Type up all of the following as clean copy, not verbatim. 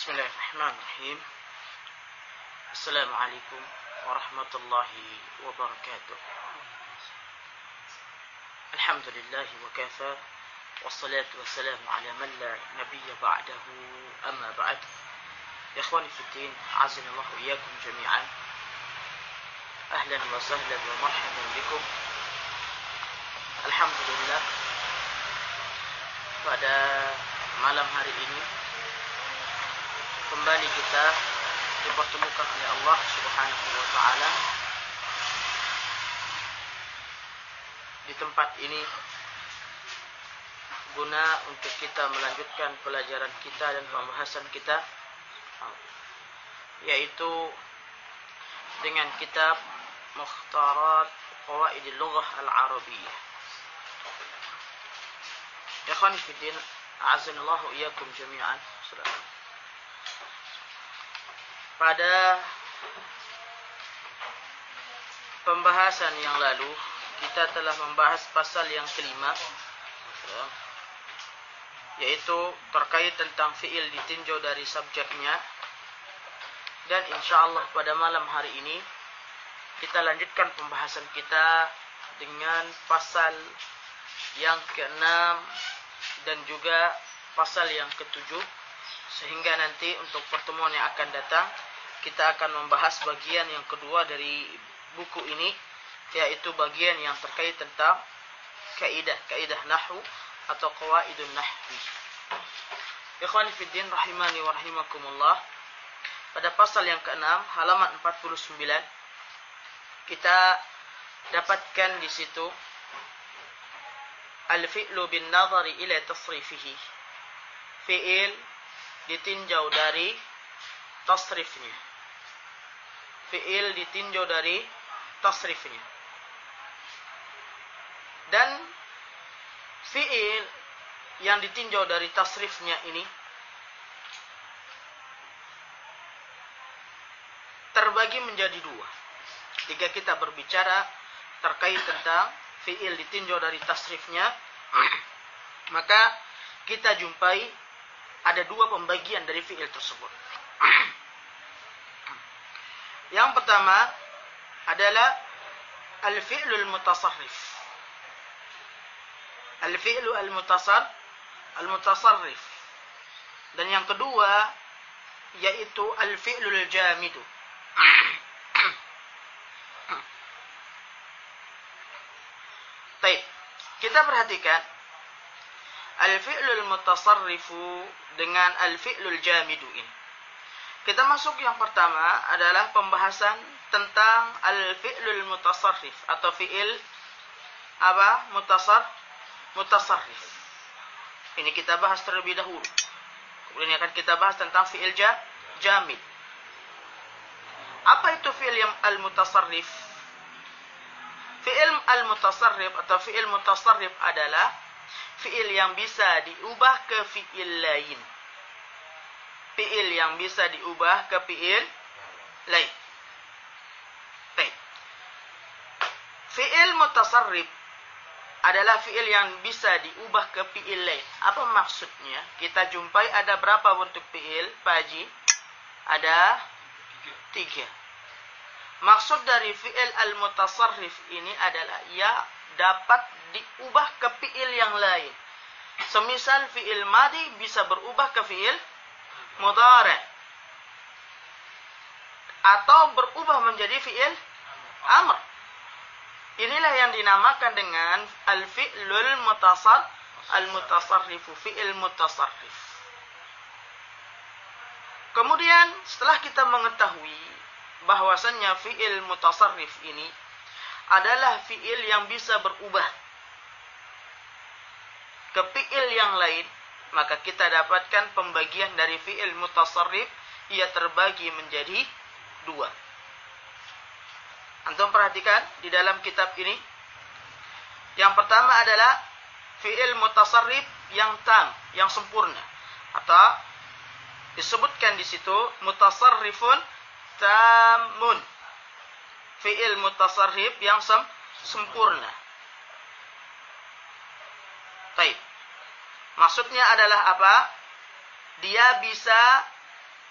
Bismillahirrahmanirrahim. Assalamualaikum warahmatullahi wabarakatuh. Alhamdulillah wa kafa, wassalatu wassalamu ala man la nabiyya ba'dahu, amma ba'd. Ikhwani fiddin, azanallahu iyyakum jami'an. Ahlan wa sahlan wa marhaban bikum. Alhamdulillah, pada malam hari ini kembali kita dipertemukan oleh Allah Subhanahu wa taala di tempat ini guna untuk kita melanjutkan pelajaran kita dan pembahasan kita, yaitu dengan kitab Mukhtarat Qawaidil Lughah Al-Arabiyyah. Ikhwani fiddin, a'azzanallahu iyyakum jami'an. Pada pembahasan yang lalu kita telah membahas pasal yang kelima, yaitu terkait tentang fiil ditinjau dari subjeknya. Dan insyaallah pada malam hari ini kita lanjutkan pembahasan kita dengan pasal yang ke-6 dan juga pasal yang ke-7, sehingga nanti untuk pertemuan yang akan datang kita akan membahas bagian yang kedua dari buku ini, yaitu bagian yang terkait tentang kaidah nahwu atau qawaidun nahwi. Ikhwani fiddin rahimani wa rahimakumullah, pada pasal yang ke-6 halaman 49 kita dapatkan di situ al-fi'lu bin nazari ila tasrifihi. Fi'il ditinjau dari tasrifnya. Fi'il ditinjau dari tasrifnya. Dan fi'il yang ditinjau dari tasrifnya ini terbagi menjadi dua. Jika kita berbicara terkait tentang fi'il ditinjau dari tasrifnya, maka kita jumpai ada dua pembagian dari fi'il tersebut. Yang pertama adalah al-fi'lul mutasarrif. Al-fi'lu al-mutasarrif. Dan yang kedua yaitu al-fi'lul jamidu. Baik, kita perhatikan al-fi'lul mutasarrifu dengan al-fi'lul jamidu ini. Kita masuk yang pertama adalah pembahasan tentang al-fi'lul mutasarrif atau fi'il apa? Mutasarrif. Ini kita bahas terlebih dahulu. Kemudian akan kita bahas tentang fi'il jamid. Apa itu fi'il yang al-mutasarrif? Fi'il al-mutasarrif atau fi'il mutasarrif adalah fi'il yang bisa diubah ke fi'il lain. Fi'il yang bisa diubah ke fi'il lain. Baik. Fi'il mutasarrif adalah fi'il yang bisa diubah ke fi'il lain. Apa maksudnya? Kita jumpai ada berapa bentuk fi'il, Pak Haji? Ada 3. Maksud dari fi'il al-mutasarrif ini adalah ya dapat diubah ke fi'il yang lain. Semisal fi'il madi bisa berubah ke fi'il mudhari' atau berubah menjadi fi'il amr. Inilah yang dinamakan dengan al-fi'lul al-mutasarrifu, fi'il mutasarrif. Kemudian setelah kita mengetahui bahwasannya fi'il mutasarrif ini adalah fi'il yang bisa berubah ke fi'il yang lain, maka kita dapatkan pembagian dari fi'il mutasarrif, ia terbagi menjadi 2. Antum perhatikan di dalam kitab ini. Yang pertama adalah fi'il mutasarrif yang tam, yang sempurna, atau disebutkan di situ mutasarrifun tamun. Fi'il mutasarrif yang sempurna. Baik. Maksudnya adalah apa? Dia bisa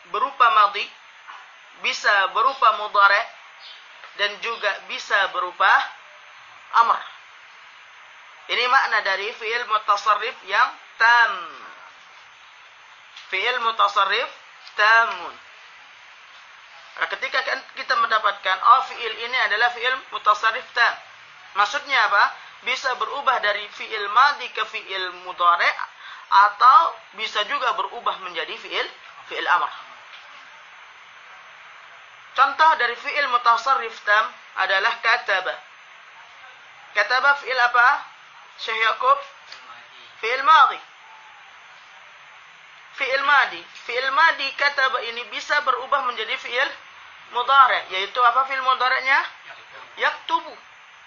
berupa madhi, bisa berupa mudhari', dan juga bisa berupa amr. Ini makna dari fi'il mutasarrif yang tam. Fi'il mutasarrif tamun. Nah, ketika kita mendapatkan fi'il ini adalah fi'il mutasarrif tam, maksudnya apa? Bisa berubah dari fi'il madhi ke fi'il mudhari', atau bisa juga berubah menjadi fi'il amr. Contoh dari fi'il mutasarrif tam adalah kataba. Kataba fi'il apa? Syekh Yaqub? Fi'il madhi. Fi'il madhi. Fi'il madhi kataba ini bisa berubah menjadi fi'il mudhari', yaitu apa fi'il mudhari'nya? Yaktubu.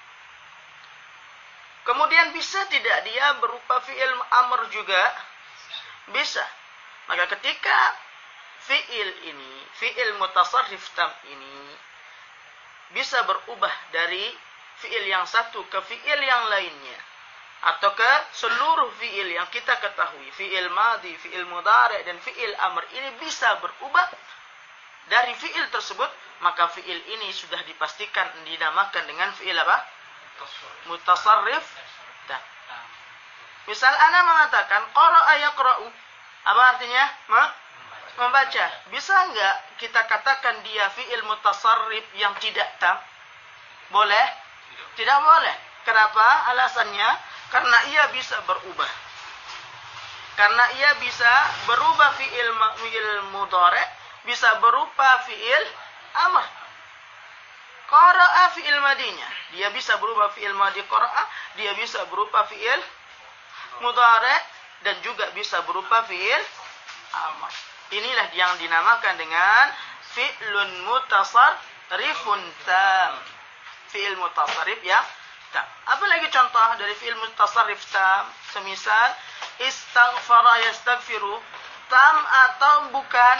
Kemudian bisa tidak dia berupa fi'il amr juga? Bisa. Maka ketika fi'il ini, fi'il mutasarrif tam ini bisa berubah dari fi'il yang satu ke fi'il yang lainnya, atau ke seluruh fi'il yang kita ketahui, fi'il madhi, fi'il mudhari', dan fi'il amr ini bisa berubah dari fi'il tersebut, maka fi'il ini sudah dipastikan dinamakan dengan fi'il apa? Mutasarrif tam. Misal ana mengatakan qara'a yaqra'u, apa artinya? Membaca. Bisa enggak kita katakan dia fi'il mutasarrif yang tidak tam? Boleh? Tidak boleh. Kenapa? Alasannya karena ia bisa berubah. Karena ia bisa berubah fi'il mudhari', bisa berupa fi'il amr. Qara'a fi'il madinya, dia bisa berubah fi'il madhi qara'a, dia bisa berupa fi'il mudhari', dan juga bisa berupa fi'il amr. Inilah yang dinamakan dengan fi'lun mutasarrifun tam. Fi'il mutasarrif yang tam. Apa lagi contoh dari fi'il mutasarrif tam? Semisal istaghfara yastaghfiru, tam atau bukan?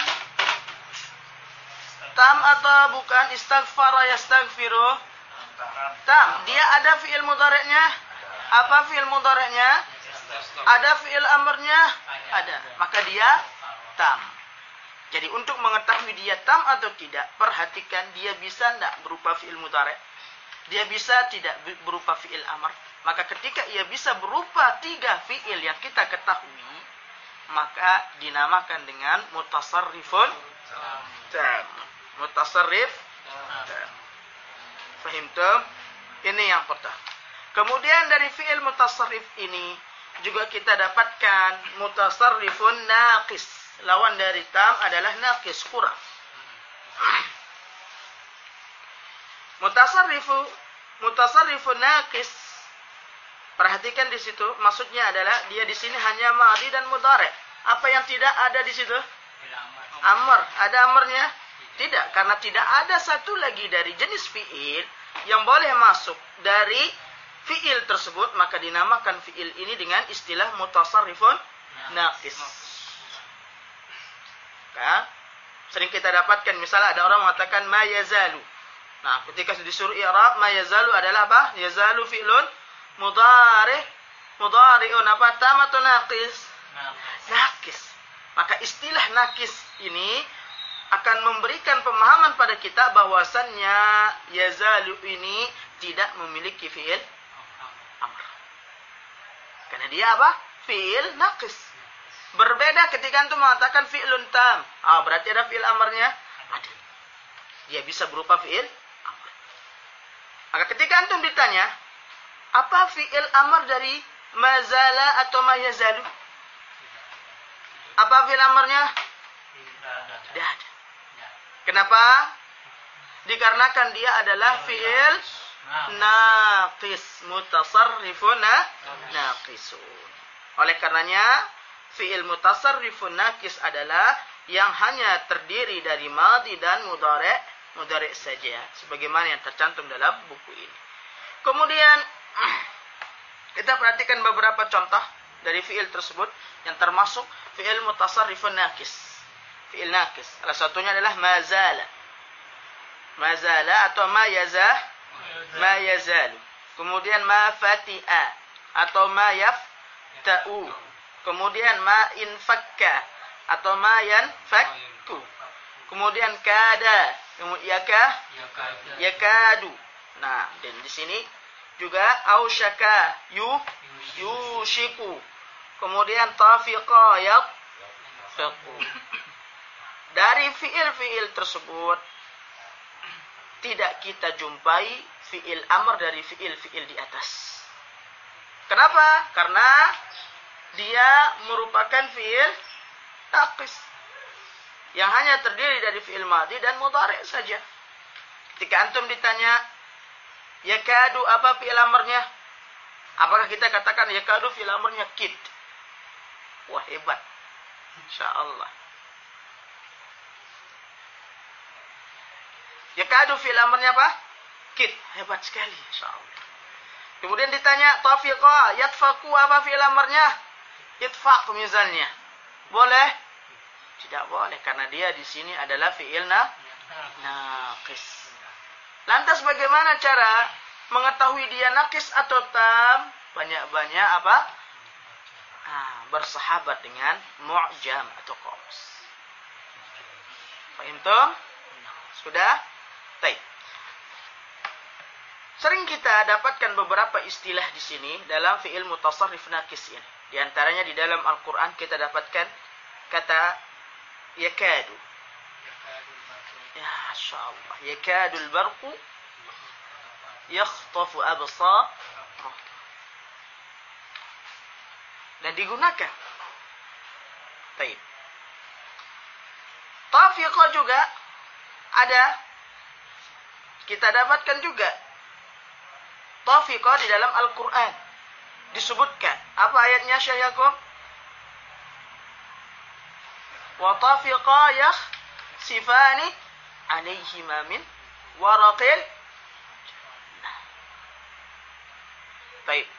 Tam atau bukan? Istaghfara yastaghfiru tam. Dia ada fi'il mudhari'nya? Apa fi'il mudhari'nya? Ada fi'il amrnya? Ada. Maka dia tam. Jadi untuk mengetahui dia tam atau tidak, perhatikan dia bisa tidak berupa fi'il mudhari', dia bisa tidak berupa fi'il amr. Maka ketika ia bisa berupa 3 fi'il yang kita ketahui, maka dinamakan dengan mutasarrifun tam. Mutasarrif tam. Fahimtum? Ini yang pertama. Kemudian dari fi'il mutasarrif ini juga kita dapatkan mutasarrifun naqis. Lawan dari tam adalah naqis, kurang. Mutasarrifun naqis. Perhatikan di situ, maksudnya adalah dia di sini hanya madhi dan mudhari'. Apa yang tidak ada di situ? Amr. Ada amrnya? Tidak, karena tidak ada satu lagi dari jenis fi'il yang boleh masuk dari fi'il tersebut, maka dinamakan fi'il ini dengan istilah mutasarrifun naqis. Nah, sering kita dapatkan misalnya ada orang mengatakan ma yazalu. Nah, ketika disuruh i'rab, ma yazalu adalah apa? Yazalu fi'lun mudhari'un apa? Tam atau naqis? Naqis. Maka istilah naqis ini akan memberikan pemahaman pada kita bahwasannya yazalu ini tidak memiliki fi'il amr. Karena dia apa? Fi'il naqis. Berbeda ketika antum mengatakan fi'lun tam. Berarti ada fi'il amrnya? Ada. Dia bisa berupa fi'il amr. Maka ketika antum ditanya, apa fi'il amr dari mazala atau mayazalu? Apa fi'il amrnya? Tidak ada. Kenapa? Dikarenakan dia adalah fi'il naqis, mutasarrifun naqisun. Oleh karenanya fi'il mutasarrifun naqis adalah yang hanya terdiri dari madhi dan mudhari' saja, sebagaimana yang tercantum dalam buku ini. Kemudian kita perhatikan beberapa contoh dari fi'il tersebut yang termasuk fi'il mutasarrifun naqis. Fi'il naqis. Salah satunya adalah mazala. Mazala atau ma yazalu. Kemudian ma fati'a atau ma yafta'u. Kemudian ma infakka atau ma yanfakku. Kemudian kada, kemudian yakadu. Nah, dan di sini juga ausyaka, yushiku. Kemudian tafiqa, yaqfaqu. Dari fiil-fiil tersebut tidak kita jumpai fiil amr dari fiil-fiil di atas. Kenapa? Karena dia merupakan fiil naqis yang hanya terdiri dari fiil madhi dan mudhari' saja. Ketika antum ditanya yakadu apa fiil amrnya? Apakah kita katakan yakadu fiil amrnya kid? Wah, hebat. Insyaallah. Yakadu fi'il amrnya apa? Kid. Hebat sekali, insyaallah. Kemudian ditanya tafiqa, yatfaqu apa fi'il amrnya? Itfaq misalnya. Boleh? Tidak boleh karena dia di sini adalah fi'il naqis. Lantas bagaimana cara mengetahui dia naqis atau tam? Banyak-banyak apa? Bersahabat dengan mu'jam atau qamus. Paham tuh? Sudah? Baik. Sering kita dapatkan beberapa istilah di sini dalam fi'il mutasarrif naqis ini. Di antaranya di dalam Al-Quran kita dapatkan kata yakadu. Ya, insyaallah. Yakadul barqu yakhtafu absar. Dan digunakan. Baik. Tafiqa juga ada. Kita dapatkan juga tafiqa di dalam Al-Quran. Disebutkan. Apa ayatnya Syekh Yaqub? Wa tafiqa yakhsifani alaihima min waraqil. Baik.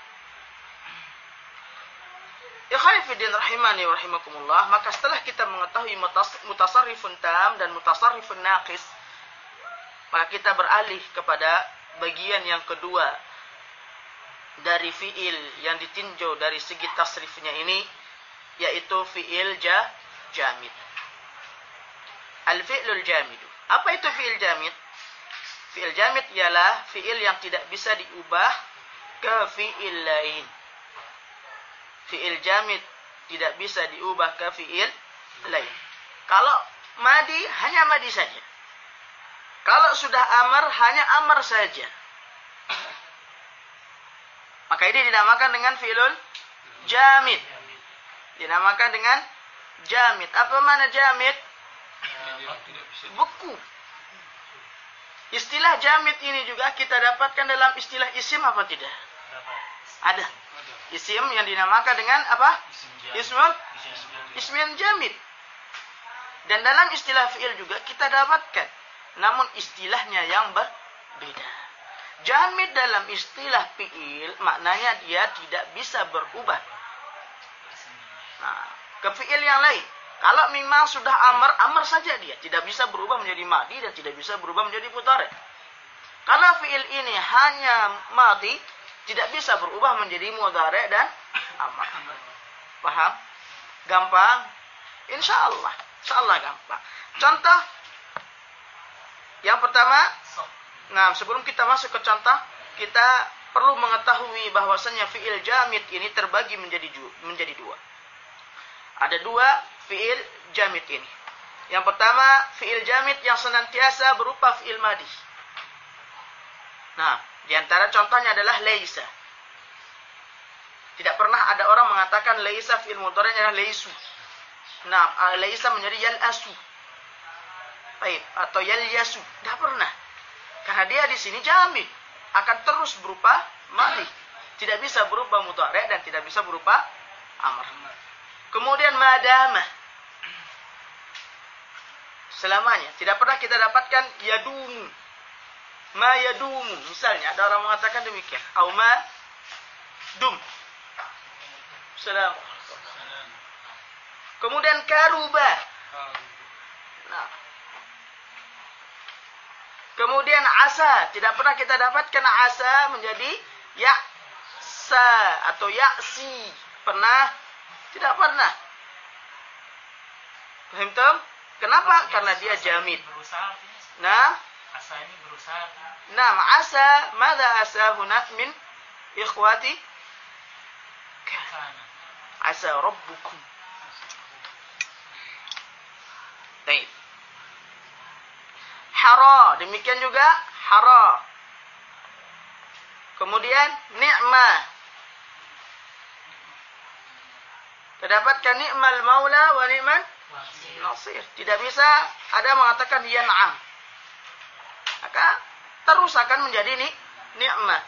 Ikhwani fiddin rahimani wa rahimakumullah. Maka setelah kita mengetahui mutasarrifun tam dan mutasarrifun naqis, maka kita beralih kepada bagian yang kedua dari fiil yang ditinjau dari segi tasrifnya ini, yaitu fiil jamid. Al-fi'lul jamid. Apa itu fiil jamid? Fiil jamid ialah fiil yang tidak bisa diubah ke fiil lain. Fiil jamid tidak bisa diubah ke fiil lain. Kalau madi, hanya madi saja. Kalau sudah amar, hanya amar saja. Maka ini dinamakan dengan fi'lul jamid. Dinamakan dengan jamid. Apa mana jamid? Beku. Istilah jamid ini juga kita dapatkan dalam istilah isim apa tidak? Ada. Isim yang dinamakan dengan apa? Ismun jamid. Dan dalam istilah fi'il juga kita dapatkan. Namun istilahnya yang berbeda. Jamid dalam istilah fi'il maknanya dia tidak bisa berubah. Nah, ke fi'il yang lain. Kalau memang sudah amar saja dia. Tidak bisa berubah menjadi madi dan tidak bisa berubah menjadi mudhari'. Kalau fi'il ini hanya madi, tidak bisa berubah menjadi mudhari' dan amar. Paham? Gampang? Insyaallah. Insyaallah gampang. Contoh yang pertama, nah sebelum kita masuk ke contoh, kita perlu mengetahui bahwasanya fi'il jamid ini terbagi menjadi dua. Ada dua fi'il jamid ini. Yang pertama, fi'il jamid yang senantiasa berupa fi'il madi. Nah, di antara contohnya adalah laisa. Tidak pernah ada orang mengatakan laisa fi'il mudhari' adalah laisu. Nah, laisa menjadi yal'asu. Baik, atau yalyasu. Tidak pernah. Karena dia di sini jamid, akan terus berupa madi. Tidak bisa berupa mudhari' dan tidak bisa berupa amr. Kemudian madamah. Selamanya. Tidak pernah kita dapatkan yadumu. Ma yadumu. Misalnya ada orang mengatakan demikian. Au ma dum. Salam. Kemudian karuba. Nah. Kemudian asa. Tidak pernah kita dapatkan asa menjadi ya'sa atau ya'si. Pernah? Tidak pernah. Paham tak? Kenapa? Karena dia jamid. Berusaha artinya. Nah, Asa ini berusaha. nah, asa, madza asa huna min ikhwati? Kana. Asa rabbukum. Baik. Hara, demikian juga hara. Kemudian ni'mah. Terdapatkan ni'mal maula wa ni'man nasir. Tidak bisa ada mengatakan yan'am. Maka terus akan menjadi ni'mah.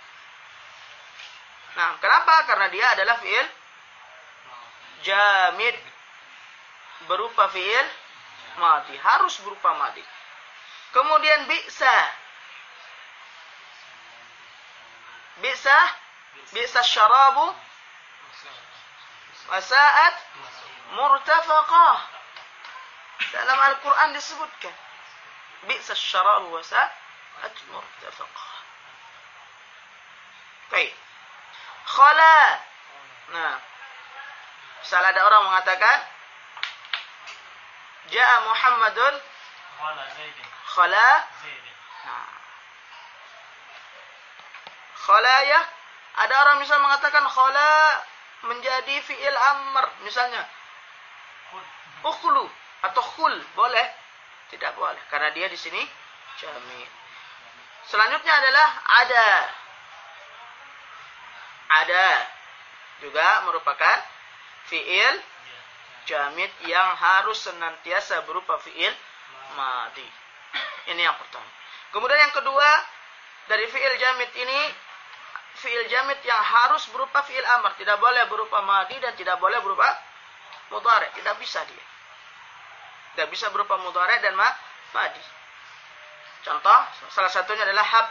Nah, kenapa? Karena dia adalah fi'il jamid. Berupa fi'il madhi. Harus berupa madhi. Kemudian bi'sa. Bi'sa syarabu wasa'at murtafaqah. Dalam Al-Quran disebutkan bi'sa syarabu wasa'at murtafaqah. Baik. Khala. Nah, misalnya ada orang mengatakan Ja'a Muhammadun khala. Nah, khalaya. Ada orang misal mengatakan khala menjadi fi'il amr, misalnya ukhlu atau khul, boleh? Tidak boleh karena dia di sini jamid. Selanjutnya adalah ada. Ada juga merupakan fi'il jamid yang harus senantiasa berupa fi'il madhi. Ini yang pertama. Kemudian yang kedua, dari fi'il jamid ini, fi'il jamid yang harus berupa fi'il amr. Tidak boleh berupa madhi dan tidak boleh berupa mudhari'. Tidak bisa dia. Tidak bisa berupa mudhari' dan madhi. Contoh, salah satunya adalah hab.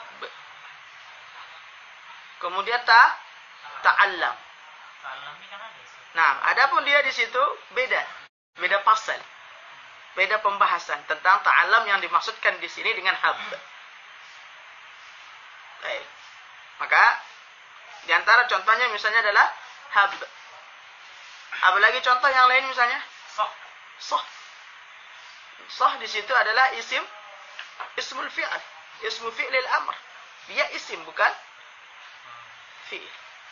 Kemudian ta'allam. Nah, adapun dia di situ beda pasal, beda pembahasan tentang ta'allam yang dimaksudkan di sini dengan hab. Baik. Maka di antara contohnya misalnya adalah hab. Apalagi contoh yang lain misalnya soh. Soh di situ adalah ismul fi'al, ismu fi'lil amr. Dia isim bukan fi'il.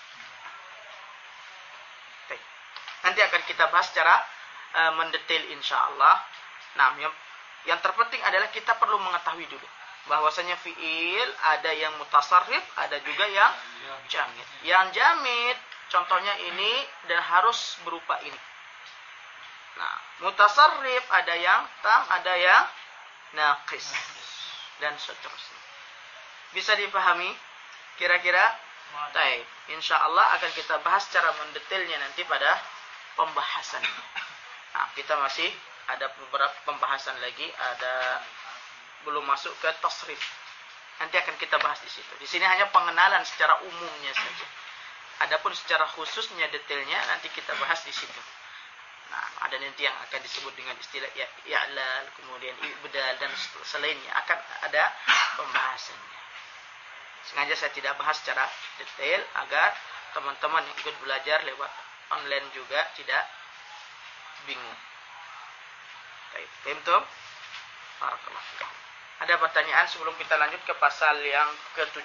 Nanti akan kita bahas secara mendetail insyaallah. Nah, yang terpenting adalah kita perlu mengetahui dulu bahwasanya fi'il ada yang mutasarrif, ada juga yang jamid. Yang jamid contohnya ini dan harus berupa ini. Nah, mutasarrif ada yang tam, ada yang naqis dan seterusnya. Bisa dipahami kira-kira? Baik, insyaallah akan kita bahas secara mendetailnya nanti pada pembahasan. Nah, kita masih ada beberapa pembahasan lagi, belum masuk ke tasrif. Nanti akan kita bahas di situ. Di sini hanya pengenalan secara umumnya saja. Adapun secara khususnya detailnya nanti kita bahas di situ. Nah, ada nanti yang akan disebut dengan istilah i'lal, kemudian ibdal dan selainnya akan ada pembahasannya. Sengaja saya tidak bahas secara detail agar teman-teman yang ikut belajar lewat online juga tidak bingung. Baik, paham? Barakallahu fikum. Ada pertanyaan sebelum kita lanjut ke pasal yang ke-7?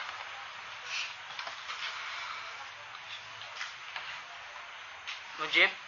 Mujib?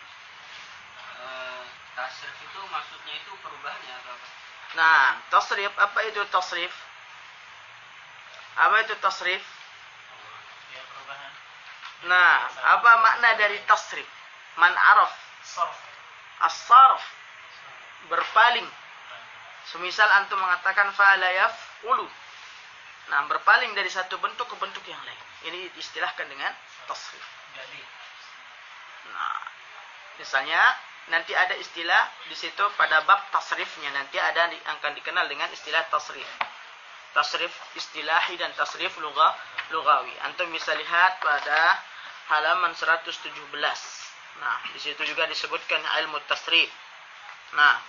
Tasrif itu maksudnya itu perubahannya atau apa? Nah, tasrif, apa itu tasrif? Apa itu tasrif? Ya, perubahan. Nah, apa makna dari tasrif? Man araf? Sarf. As-sarf. Berpaling. Semisal antum mengatakan fa'ala yaf'ulu. Nah, berpaling dari satu bentuk ke bentuk yang lain. Ini diistilahkan dengan tasrif. Jadi. Nah, misalnya nanti ada istilah di situ pada bab tasrifnya, nanti ada akan dikenal dengan istilah tasrif. Tasrif istilahi dan tasrif lugawi. Antum bisa lihat pada halaman 117. Nah, di situ juga disebutkan ilmu tasrif. Nah,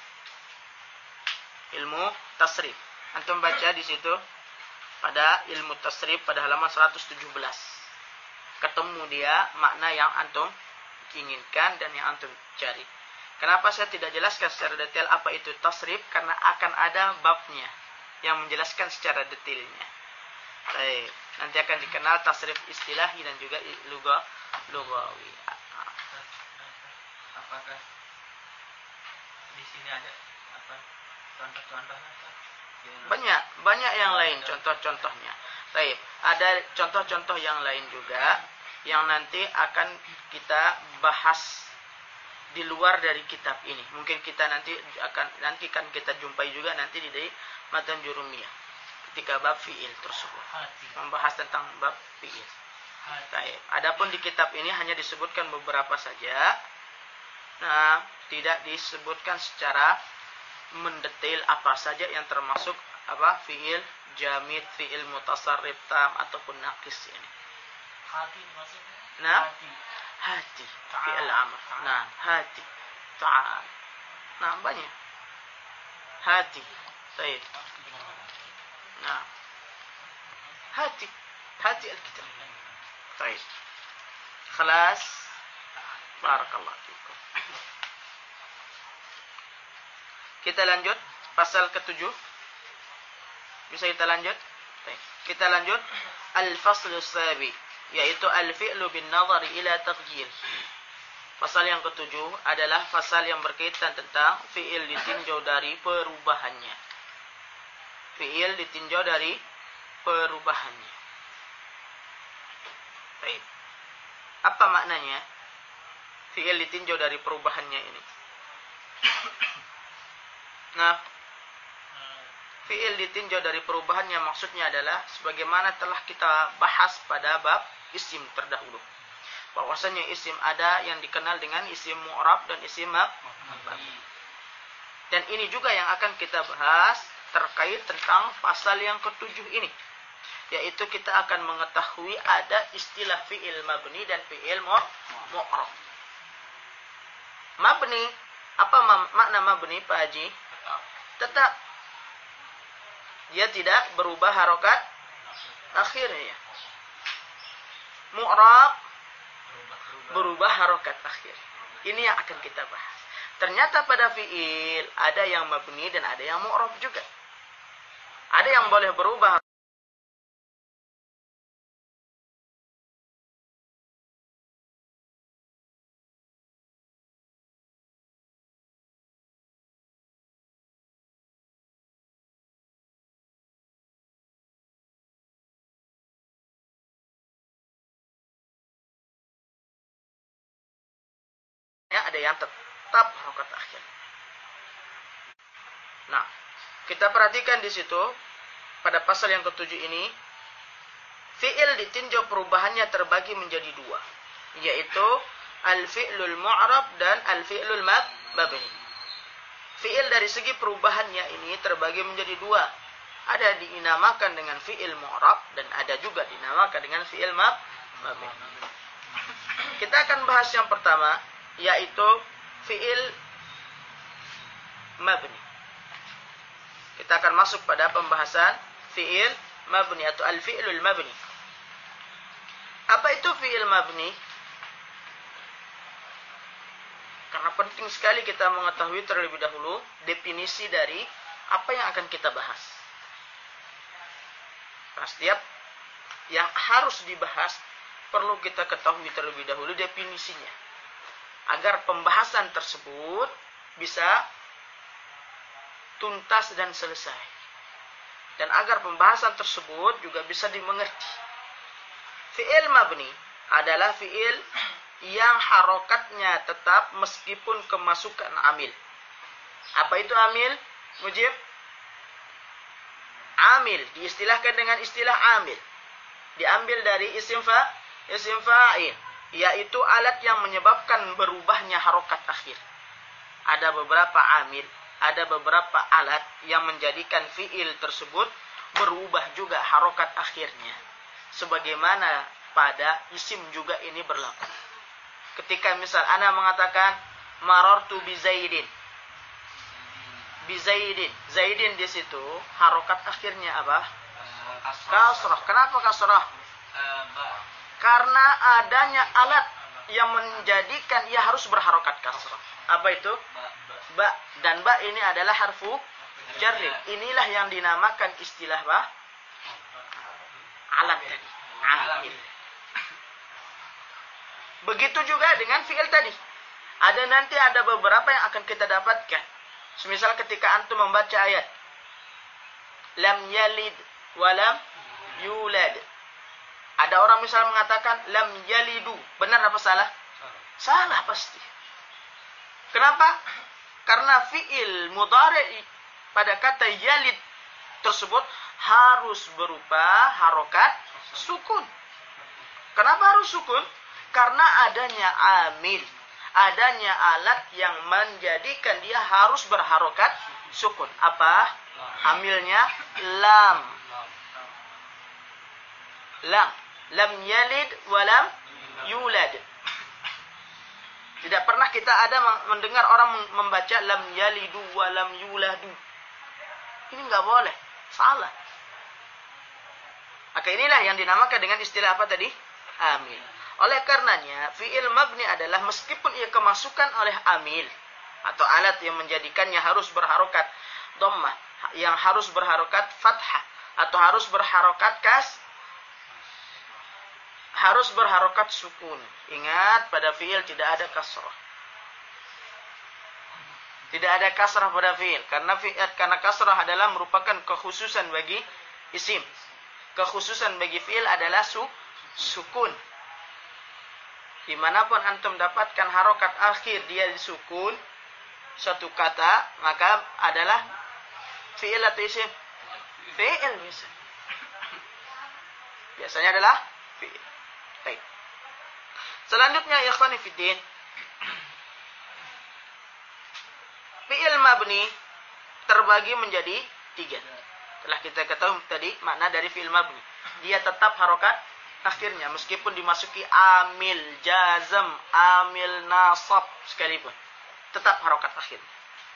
ilmu tasrif. Antum baca di situ pada ilmu tasrif pada halaman 117. Ketemu dia makna yang antum inginkan dan yang antum cari. Kenapa saya tidak jelaskan secara detail apa itu tasrif? Karena akan ada babnya yang menjelaskan secara detailnya. Baik, nanti akan dikenal tasrif istilahi dan juga lugawi. Apakah di sini ada apa contoh-contohnya? Banyak yang lain contoh-contohnya. Baik, ada contoh-contoh yang lain juga yang nanti akan kita bahas di luar dari kitab ini. Mungkin kita nanti kan kita jumpai juga nanti di matan jurumiyah ketika bab fiil tersebut membahas tentang bab fiil. Baik, adapun di kitab ini hanya disebutkan beberapa saja. Nah, tidak disebutkan secara mendetail apa saja yang termasuk fiil jamid, fiil mutasarrif tam ataupun naqis ini. Hati maksudnya? Nah, hati fi'il amr. Nah, hati ta'al. Nah, banyak hati. Baik. Nah, hati al-kitab. Baik. Khalas. Barakallahu fikum. Kita lanjut pasal ke-7. Bisa kita lanjut? Baik. Kita lanjut al-faslu sabi, yaitu al-fi'lu bin nazari ila taghyir. Pasal yang ke-7 adalah pasal yang berkaitan tentang fi'il ditinjau dari perubahannya. Fi'il ditinjau dari perubahannya. Baik. Apa maknanya fi'il ditinjau dari perubahannya ini? Nah, fi'il ditinjau dari perubahannya maksudnya adalah sebagaimana telah kita bahas pada bab isim terdahulu. Bahwasanya isim ada yang dikenal dengan isim mu'rab dan isim mabni. Dan ini juga yang akan kita bahas terkait tentang pasal yang ke-7 ini. Yaitu kita akan mengetahui ada istilah fi'il mabni dan fi'il mu'rab. Mabni, apa makna mabni Pak Haji? Tetap. Dia tidak berubah harokat akhirnya. Mu'rab berubah harokat akhir. Ini yang akan kita bahas. Ternyata pada fi'il ada yang mabni dan ada yang mu'rab juga. Ada yang boleh berubah ada yang tetap harokat akhir. Nah, kita perhatikan di situ pada pasal yang ke-7 ini, fi'il ditinjau perubahannya terbagi menjadi dua, yaitu al-fi'lul mu'rab dan al-fi'lul mabni. Fi'il dari segi perubahannya ini terbagi menjadi dua. Ada dinamakan dengan fi'il mu'rab dan ada juga dinamakan dengan fi'il mabni. Kita akan bahas yang pertama, yaitu fi'il mabni. Kita akan masuk pada pembahasan fi'il mabni atau al-fi'lul mabni. Apa itu fi'il mabni? Karena penting sekali kita mengetahui terlebih dahulu definisi dari apa yang akan kita bahas. Karena setiap yang harus dibahas perlu kita ketahui terlebih dahulu definisinya, agar pembahasan tersebut bisa tuntas dan selesai. Dan agar pembahasan tersebut juga bisa dimengerti. Fi'il mabni adalah fi'il yang harokatnya tetap meskipun kemasukan amil. Apa itu amil? Mujib? Amil diistilahkan dengan istilah amil. Diambil dari isim fa'il, yaitu alat yang menyebabkan berubahnya harokat akhir. Ada beberapa amil, ada beberapa alat yang menjadikan fi'il tersebut berubah juga harokat akhirnya. Sebagaimana pada isim juga ini berlaku. Ketika misal ana mengatakan marartu bi Zaidin. Bi Zaidin. Zaidin di situ harokat akhirnya apa? Kasrah. Kenapa kasrah? Karena adanya alat yang menjadikan ia harus berharokat kasrah. Apa itu? Ba. Dan ba ini adalah harfu jarri. Inilah yang dinamakan istilah ba? Alam tadi. Amil. Begitu juga dengan fi'il tadi. Nanti ada beberapa yang akan kita dapatkan. Semisal ketika antum membaca ayat. Lam yalid wa lam yulad. Ada orang misal mengatakan lam yalidu. Benar apa salah? Salah pasti. Kenapa? Karena fi'il mudhari pada kata yalid tersebut harus berupa harokat sukun. Kenapa harus sukun? Karena adanya amil, adanya alat yang menjadikan dia harus berharokat sukun. Apa? Amilnya lam. Lam. Lam yalid wa lam yulad. Tidak pernah kita ada mendengar orang membaca lam yalidu wa lam yuladu. Ini enggak boleh. Salah. Maka inilah yang dinamakan dengan istilah apa tadi? Amil. Oleh karenanya, fi'il mabni adalah meskipun ia kemasukan oleh amil atau alat yang menjadikannya harus berharokat dhammah, yang harus berharokat fathah atau harus berharokat harus berharokat sukun. Ingat, pada fi'il tidak ada kasrah. Tidak ada kasrah pada fi'il karena kasrah adalah merupakan kekhususan bagi isim. Kekhususan bagi fi'il adalah sukun. Dimanapun antum dapatkan harokat akhir dia disukun suatu kata, maka adalah fi'il atau isim? Fi'il biasanya adalah fi'il. Baik. Selanjutnya ikhwani fiddin, fi'il mabni terbagi menjadi 3. Telah kita ketahui tadi makna dari fi'il mabni. Dia tetap harokat akhirnya meskipun dimasuki amil jazm, amil nasab sekalipun, tetap harokat akhirnya.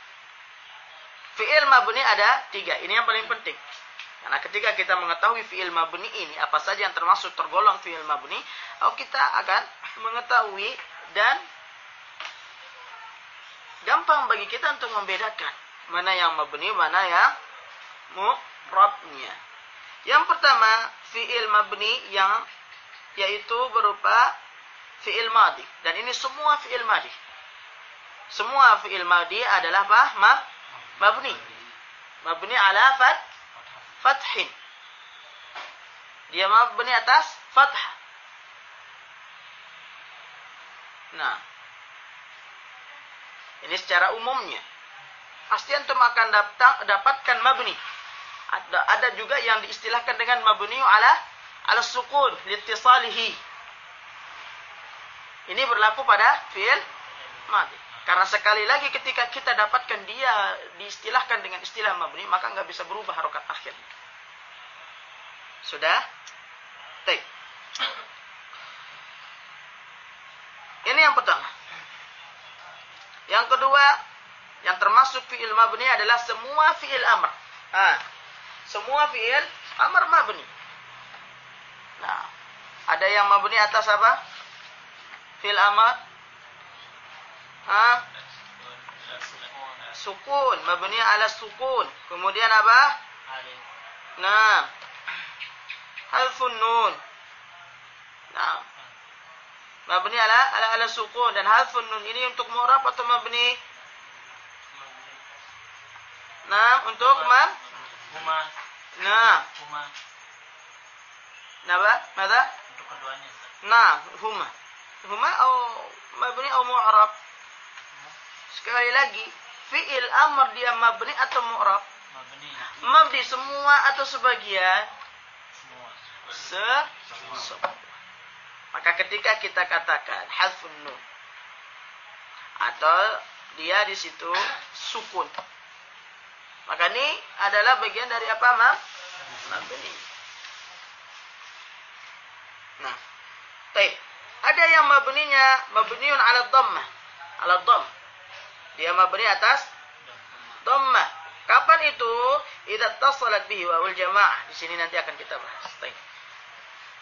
Fi'il mabni ada 3. Ini yang paling penting. Karena ketika kita mengetahui fi'il mabni ini apa saja yang termasuk tergolong fi'il mabni, kita akan mengetahui dan gampang bagi kita untuk membedakan mana yang mabni, mana yang mu'rabnya. Yang pertama, fi'il mabni yang yaitu berupa fi'il madi. Dan ini semua fi'il madi. Semua fi'il madi adalah apa? Mabni. Mabni ala fathin. Dia mabni atas fathah. Nah, ini secara umumnya. Pasti antum akan dapatkan mabni. Ada juga yang diistilahkan dengan mabni ala sukun liittisalihi. Ini berlaku pada fi'il madi. Karena sekali lagi ketika kita dapatkan dia diistilahkan dengan istilah mabni, maka enggak bisa berubah harokat akhirnya. Sudah? Baik. Ini yang pertama. Yang kedua, yang termasuk fi'il mabni adalah semua fi'il amr. Semua fi'il amr mabni. Nah, ada yang mabni atas apa? Fi'il amr. Sukun, mabni ala sukun. Kemudian apa? Nah, halfun nun. Nah, mabni ala sukun dan halfun nun ini untuk mu'rab atau mabni? Nah, untuk Huma. Nah. Napa? Mada? Untuk keduanya. Nah, huma. Huma atau mabni atau mu'rab? Sekali lagi, fi'il amr dia mabni atau mu'rab? Mabni semua atau sebagian? Semua. Maka ketika kita katakan halfun nun atau dia di situ sukun, maka ini adalah bagian dari apa, mabni. Nah, baik. Ada yang mabniun ala dhammah, ala dhamm. Dia mabni atas dhammah. Kapan itu? Idza tasalat bihi wawul jamaah. Di sini nanti akan kita bahas. Baik.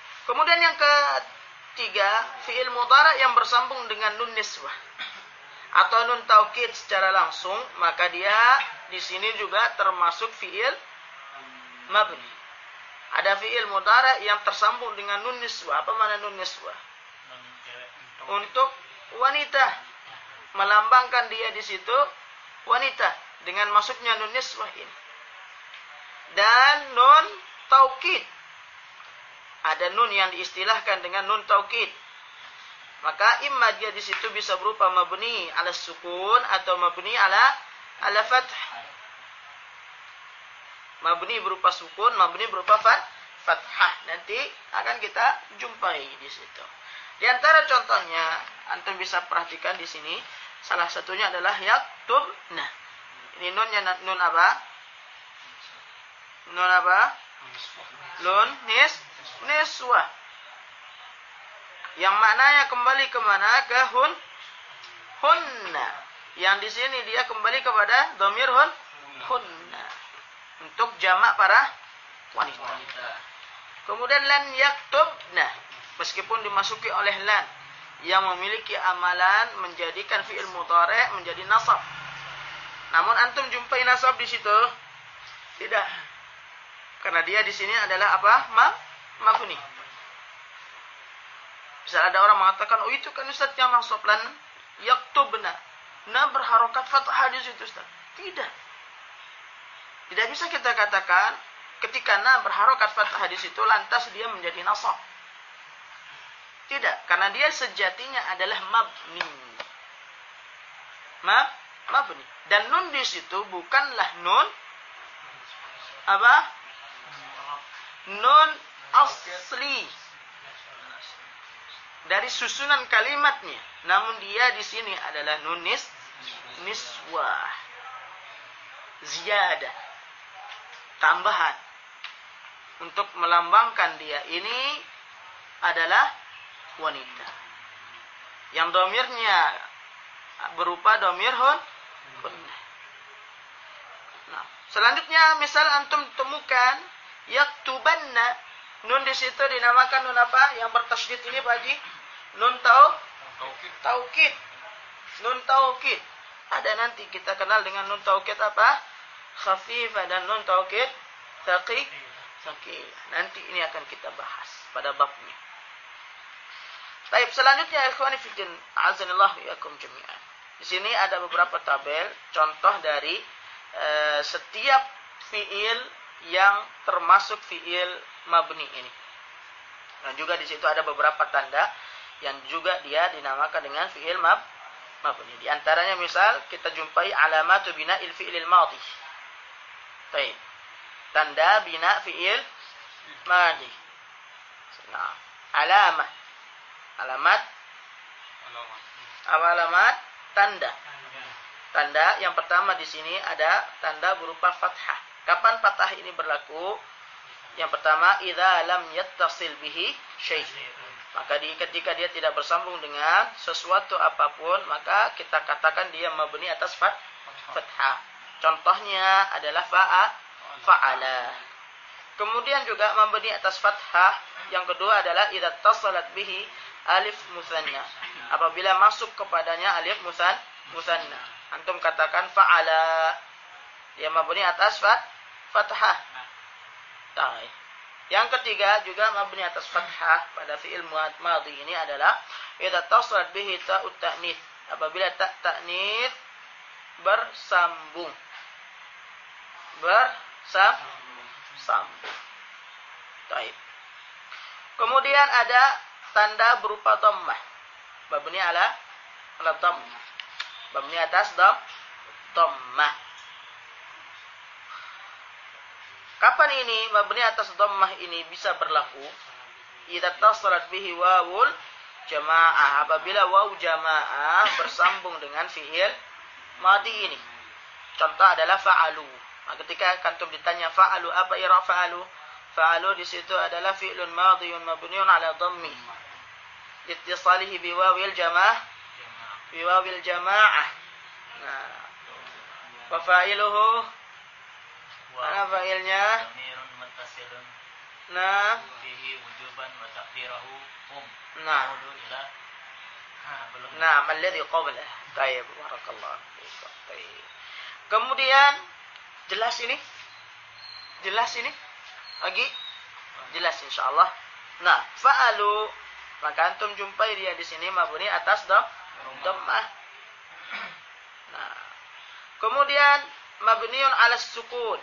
Kemudian yang ketiga, fi'il mudhari yang bersambung dengan nun niswah. atau nun taukid secara langsung, maka dia di sini juga termasuk fiil mabni. Ada fiil mudhari yang tersambung dengan nun niswah. Apa makna nun niswah? Untuk wanita, melambangkan dia di situ wanita dengan masuknya nun niswah ini. Dan nun taukid, ada nun yang diistilahkan dengan nun taukid. Maka imma dia di situ bisa berupa mabni ala sukun atau mabni ala fath. Mabni berupa sukun, mabni berupa fathah. Nanti akan kita jumpai di situ. Di antara contohnya, antum bisa perhatikan di sini, salah satunya adalah yaktubna. Ini nunnya nun apa? Nun apa? Nun niswah. Yang maknanya kembali ke mana? Ke hunna. Yang di sini dia kembali kepada dhamir hunna. Untuk jamak para wanita. Kemudian lan yaktubna, meskipun dimasuki oleh lan yang memiliki amalan menjadikan fi'il mudhari' menjadi nasab. Namun antum jumpai nasab di situ? Tidak. Karena dia di sini adalah apa? Mabni. Bisa ada orang mengatakan, "Oh, itu kan Ustaz yang nasab lan yaktubna." Nah, berharokat fathah di situ, Ustaz. Tidak. Tidak bisa kita katakan ketika na berharokat fathah di situ lantas dia menjadi nasab. Tidak, karena dia sejatinya adalah mabni. Mabni. Dan nun di situ bukanlah nun apa? Nun asli dari susunan kalimatnya. Namun dia di sini adalah nun niswah. Ziyadah. Tambahan. Untuk melambangkan dia ini adalah wanita. Yang domirnya berupa domir hunna. Nah, selanjutnya misal antum temukan yaktubanna, nun di situ dinamakan nun apa? Yang bertasydid ini Pak Haji? Nun taukid. Nun taukid. Ada nanti kita kenal dengan nun taukid apa? Khafifah dan nun taukid thaqil. Nanti ini akan kita bahas pada babnya. Baik, selanjutnya ikhwani fiddin, a'azanillahu iyakum jami'an. Di sini ada beberapa tabel contoh dari setiap fiil yang termasuk fiil mabni ini. Dan juga di situ ada beberapa tanda yang juga dia dinamakan dengan fiil mabni. Di antaranya misal kita jumpai alamatu bina'il fi'il madhi. Baik. Tanda bina fi'il madhi. Nah, alamat tanda. Tanda yang pertama di sini ada tanda berupa fathah. Kapan fathah ini berlaku? Yang pertama, idza lam yattasil bihi syai'. Maka ketika dia tidak bersambung dengan sesuatu apapun, maka kita katakan dia mabni atas fathah. Contohnya adalah fa'ala. Kemudian juga mabni atas fathah. Yang kedua adalah idza tasalat bihi alif musanna. Apabila masuk kepadanya alif musanna. Antum katakan fa'ala. Dia mabni atas fathah. Yang ketiga juga mabni atas fathah pada fi'il madhi ini adalah idza tasalat bihi ta'ut ta'nits. Apabila ta'nits bersambung. Baik. Kemudian ada tanda berupa dhammah. Mabni ala dhammah. Mabni atas dhammah. Kapan ini mabni atas dhammah ini bisa berlaku? Idza tasalat bihi wawul jamaah. Apabila waw jamaah bersambung dengan fi'il madhi ini. Contoh adalah fa'alu. Nah, ketika antum ditanya fa'alu, apa i'rab fa'alu? Fa'alu di situ adalah fi'lun madhiyun mabniun ala dhammi. Ittisalihi biwawil jamaah. Nah, wa fa'iluhu, mana fa'ilnya? Dhamirun muttasilun. Nah, Bihi wujuban wa taqdirahu hum. nah, Belum. nah, alladhi qablah. Tayyib, barakallah. Tayyib. Kemudian jelas ini? Jelas ini? Lagi? Jelas insyaallah. Nah, fa'alu, maka antum jumpai dia di sini mabni atas dhammah. Nah, kemudian mabniun 'ala sukun.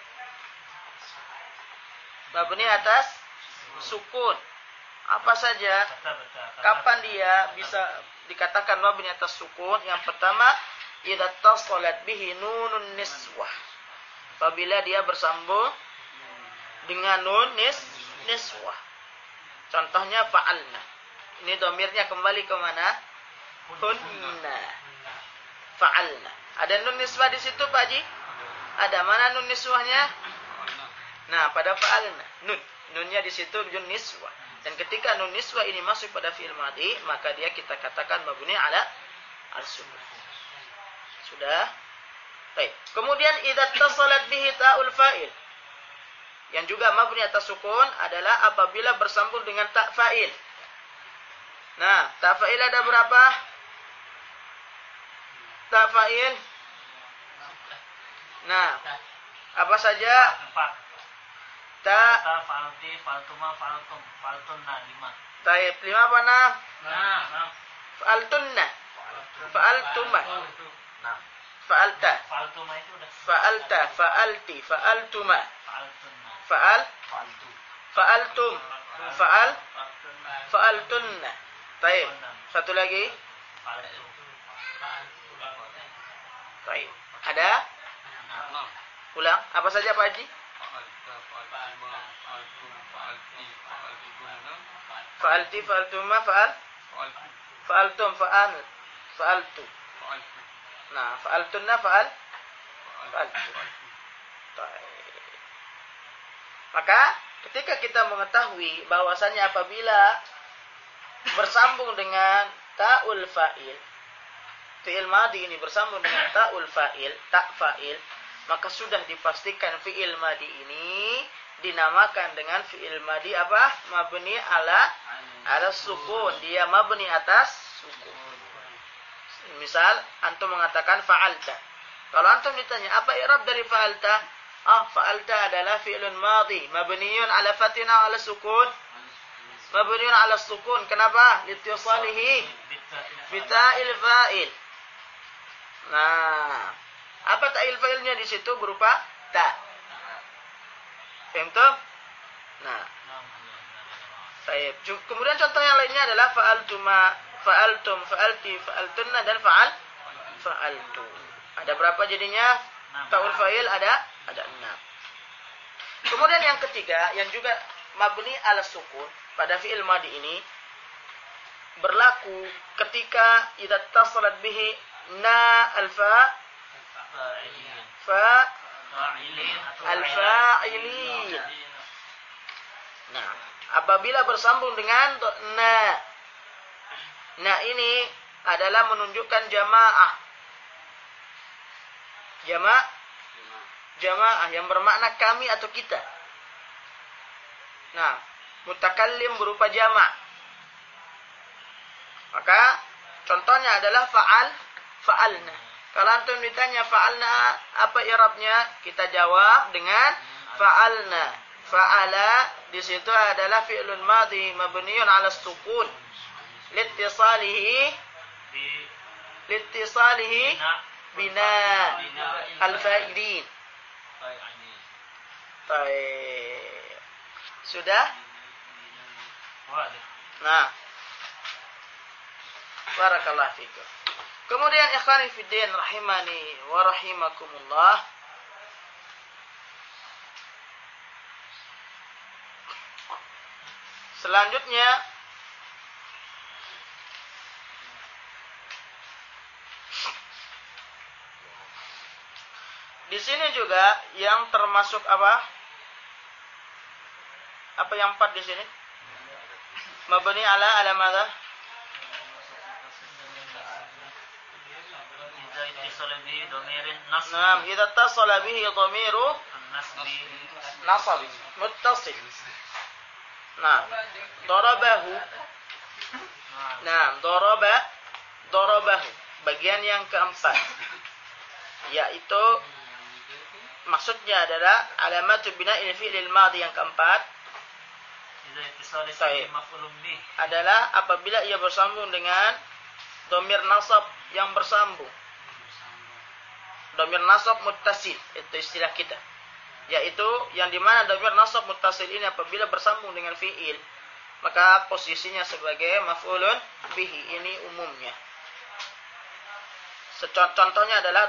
Mabni atas sukun. Apa saja? Kapan dia bisa dikatakan mabni atas sukun? Yang pertama, idza tasalat bihi nunun niswah. Apabila dia bersambung dengan nun niswah. Contohnya fa'alna. Ini domirnya kembali ke mana? Hunna. Fa'alna. Ada nun niswah di situ, Pak Haji? Ada. Mana nun niswahnya? Nah, pada fa'alna. Nunnya di situ nun niswah. Dan ketika nun niswah ini masuk pada fi'il madhi, maka dia kita katakan mabni ala al-sukun. Sudah? Baik. Kemudian idza tasalat bihi ta'ul fa'il. Yang juga mabni atas sukun adalah apabila bersambung dengan ta' fa'il. Nah, ta' fa'il ada berapa? Ta' fa'il. Nah, apa saja? Ta, fa'alti, fa'altuma, fa'altum, fa'altunna 5. Taib 5 apa 6? Nah, Fa'altunna. Fa'altuma. nah. Fa'alta. Fa'altuma itu udah. Fa'alta, fa'alti, fa'altuma. Fa'altunna. Fa'altum. Fa'altunna. Taib. Satu lagi. Fa'altum. Taib. Ada? Ulang. Apa saja Pak Haji? Fa'alti, fa'altuma, fa'altum, fa'altu. Nah, fa'altunna, fa'altu. Maka ketika kita mengetahui bahwasannya apabila bersambung dengan ta'ul fa'il, fi'il madhi ini bersambung dengan ta'ul fa'il, ta' fa'il, maka sudah dipastikan fi'il madhi ini dinamakan dengan fi'il madhi apa? Mabni ala sukun. Dia mabni atas sukun. Misal antum mengatakan fa'alta. Kalau antum ditanya apa i'rab dari fa'alta? Fa'alta adalah fi'lun madhi mabniun ala fathina ala sukun. Mabniun ala sukun. Kenapa? Litisalihi bita'il fa'il. Nah, apa ta'il fa'ilnya di situ berupa ta. Paham tuh? Nah. Baik. Kemudian contoh yang lainnya adalah fa'altuma, fa'altum, fa'alti, fa'altunna dan fa'altu. Ada berapa jadinya? Ta'ul fa'il ada 6. Kemudian yang ketiga yang juga mabni ala sukun pada fi'il madhi ini berlaku ketika idza tasalat bihi na al-fa'ilin. Nah, apabila bersambung dengan na ini adalah menunjukkan jamaah. Jamaah yang bermakna kami atau kita. Nah, mutakallim berupa jama'. Maka contohnya adalah fa'alna. Kalau antum ditanya fa'alna apa i'rabnya? Kita jawab dengan fa'alna. Fa'ala di situ adalah fi'lun madhi mabniun 'ala sukun. Litisalihi bina al-fa'ilin. Baik. Sudah? Nah. Barakallahu fikum. Kemudian ikhwani fiddin rahimani wa rahimakumullah. Selanjutnya di sini juga yang termasuk apa? Apa yang 4 di sini? Mabni ala madza? Naam, idza tasala bihi dhamiru nasab muttasil. Nah, darabahu. Nah, darabahu. bagian yang keempat, yaitu maksudnya adalah alamatu bina'il fi'lil madhi yang keempat adalah apabila ia bersambung dengan dhamir nasab yang bersambung. Dhamir nasab muttasil, itu istilah kita. Yaitu yang dimana dhamir nasab muttasil ini apabila bersambung dengan fi'il, maka posisinya sebagai maf'ulun bihi, ini umumnya. Contohnya adalah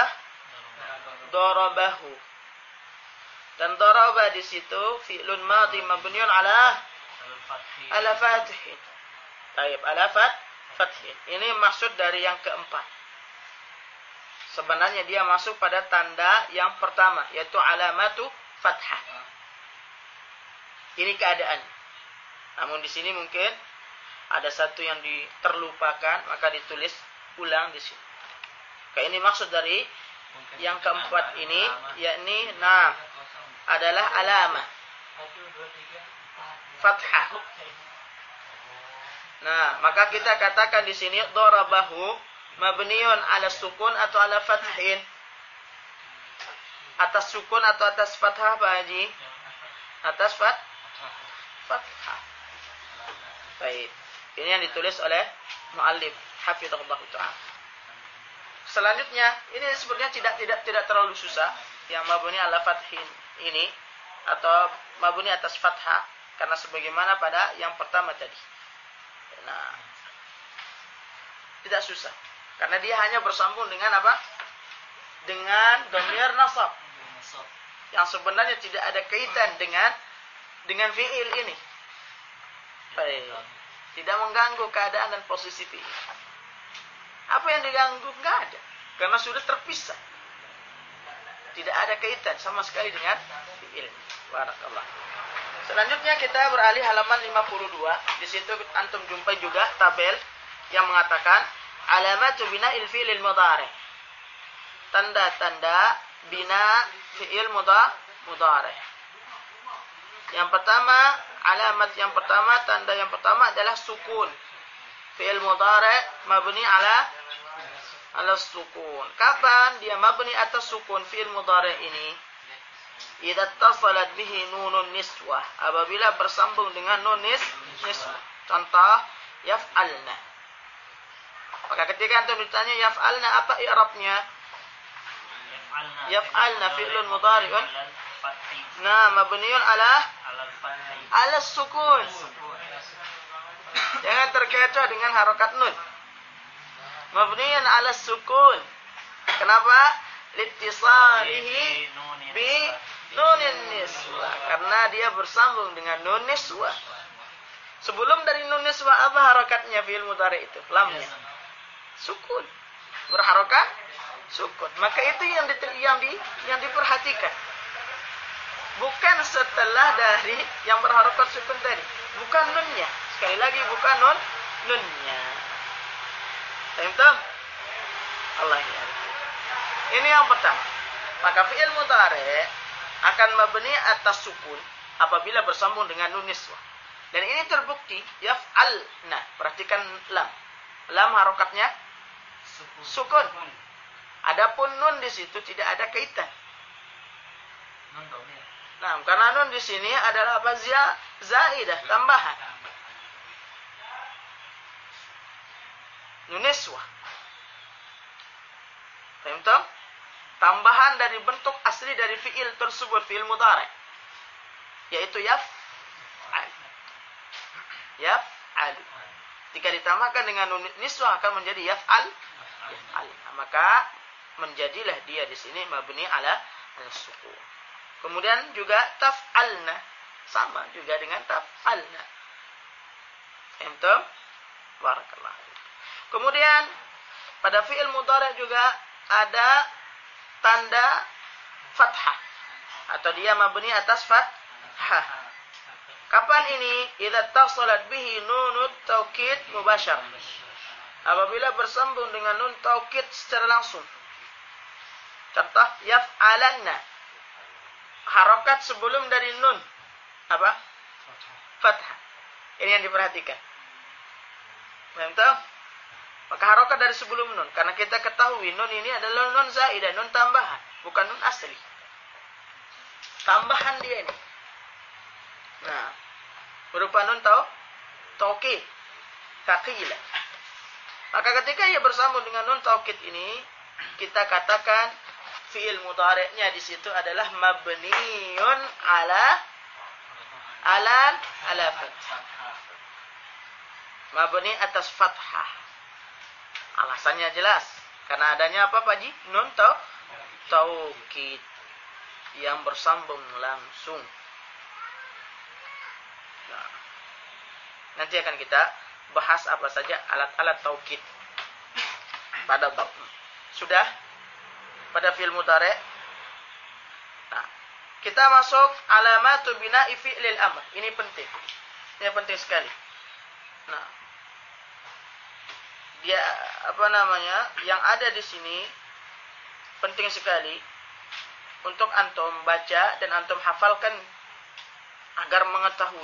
darabahu. Dan daraba di situ fi'lun madhi mabniun ala fathin. Baik, ala fathin. Ini maksud dari yang keempat. Sebenarnya dia masuk pada tanda yang pertama, yaitu alamatu fathah. Ini keadaan. Namun di sini mungkin ada satu yang terlupakan, maka ditulis ulang di sini. Kayak ini maksud dari yang keempat ini, yakni adalah alamah fathah. Nah, maka kita katakan di sini darabahu mabniun ala sukun atau ala fathin. Atas sukun atau atas fathah, Pak Haji? Atas fathah. Baik. Ini yang ditulis oleh muallif hafizahullah ta'ala. Selanjutnya, ini sebenarnya tidak terlalu susah, yang mabni ala fathin ini atau mabni atas fathah, karena sebagaimana pada yang pertama tadi. Nah, tidak susah, karena dia hanya bersambung dengan apa? Dengan dhamir nasab, yang sebenarnya tidak ada kaitan dengan fi'il ini. Baik. Tidak mengganggu keadaan dan posisi fi'il. Apa yang diganggu? Enggak ada. Karena sudah terpisah. Tidak ada kaitan sama sekali dengan fi'il. Barakallah. Selanjutnya kita beralih halaman 52. Di situ antum jumpai juga tabel yang mengatakan alamatu bina'il fi'il mudhari. Tanda-tanda bina fi'il mudhari. Yang pertama, alamat yang pertama, tanda yang pertama adalah sukun. Fi'il mudhari mabni ala sukun. Kapan dia mabni atas sukun fi'il mudhari ini? Idza tasalat bihi nunun niswah. Apabila bersambung dengan nun niswah. Contoh yaf'alna. Maka ketika antum ditanya yaf'alna, apa i'rabnya? Yaf'alna fi'lun mudhari'un mabniun ala sukun. Jangan terkecoh dengan harokat nun. Mabniun ala sukun. Kenapa? Litisalihi bi nunin niswah. Karena dia bersambung dengan nun niswah. Sebelum dari nun niswah apa harokatnya fi'il mudhari itu? Lamnya sukun. Berharokat sukun. Maka itu yang diperhatikan. Bukan setelah dari yang berharokat sukun tadi. Bukan nunnya. Sekali lagi bukan nunnya. Paham? Allah ya. Ini yang pertama. Maka fi'il mudhari akan mabni atas sukun apabila bersambung dengan nun niswah. Dan ini terbukti yaf'alna. Perhatikan lam. Lam harokatnya sukun. Adapun nun di situ tidak ada kaitan. Nah, karena nun di sini adalah apa? Zaidah, tambahan. Nun niswah. Paham? Tambahan dari bentuk asli dari fi'il tersebut, fi'il mudhari, yaitu yaf'al. Jika ditambahkan dengan nun niswah akan menjadi yaf'al. Maka menjadilah dia di sini mabni ala sukun. Kemudian juga taf'alna, sama juga dengan taf'alna. Paham? Barakallah. Kemudian pada fi'il mudhari juga ada tanda fathah atau dia mabni atas fathah. Kapan ini? Idza tasalat bihi nunut taukid mubasyar. Apabila bersambung dengan nun taukid secara langsung. Contoh yaf'alanna. Harokat sebelum dari nun apa? Fathah. Ini yang diperhatikan. Paham? Maka harokat dari sebelum nun. Karena kita ketahui nun ini adalah nun zaidah, nun tambahan. Bukan nun asli. Tambahan dia ini. Nah, berupa nun taukid. Thaqila. Maka ketika ia bersambung dengan nun taukid ini, kita katakan fi'il mudhari'nya di situ adalah mabniun ala fathah. Mabni atas fathah. Alasannya jelas. Karena adanya apa Pak Ji? Nun taukid yang bersambung langsung. Nah, nanti akan kita bahas apa saja alat-alat taukid pada bab. Sudah? Pada fi'il mudhari'. Nah, kita masuk alamatu bina'i fi'lil amr. Ini penting. Ini penting sekali. Nah, dia yang ada di sini penting sekali untuk antum baca dan antum hafalkan agar mengetahui.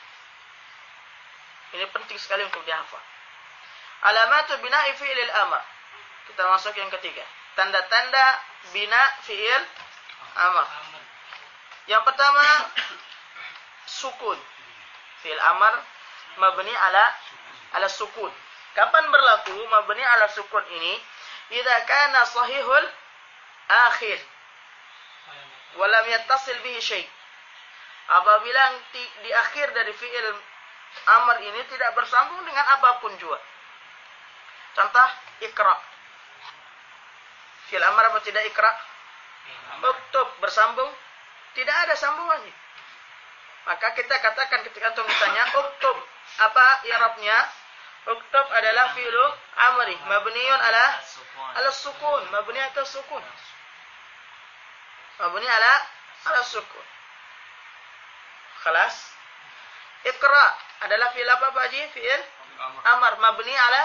Ini penting sekali untuk dihafal. Alamatu bina'i fi'lil amr. Kita masuk yang ketiga. Tanda-tanda bina fi'il amr. Yang pertama sukun. Fi'il amr mabni ala sukun. Kapan berlaku mabni ala sukun ini? Idza kana sahihul akhir wa lam yattasil bihi syai'. Apabila di akhir dari fi'il amr ini tidak bersambung dengan apapun juga. Contoh ikra. Fi'il amr apa tidak ikra? Uktub bersambung, tidak ada sambungannya. Maka kita katakan ketika antum ditanya uktub, apa i'rabnya? Uktub adalah fi'lu amri mabniun ala sukun, mabni atas sukun. Mabni ala sukun. Khalas. Iqra adalah fi'il apa Pak Haji? Fi'il amr mabni ala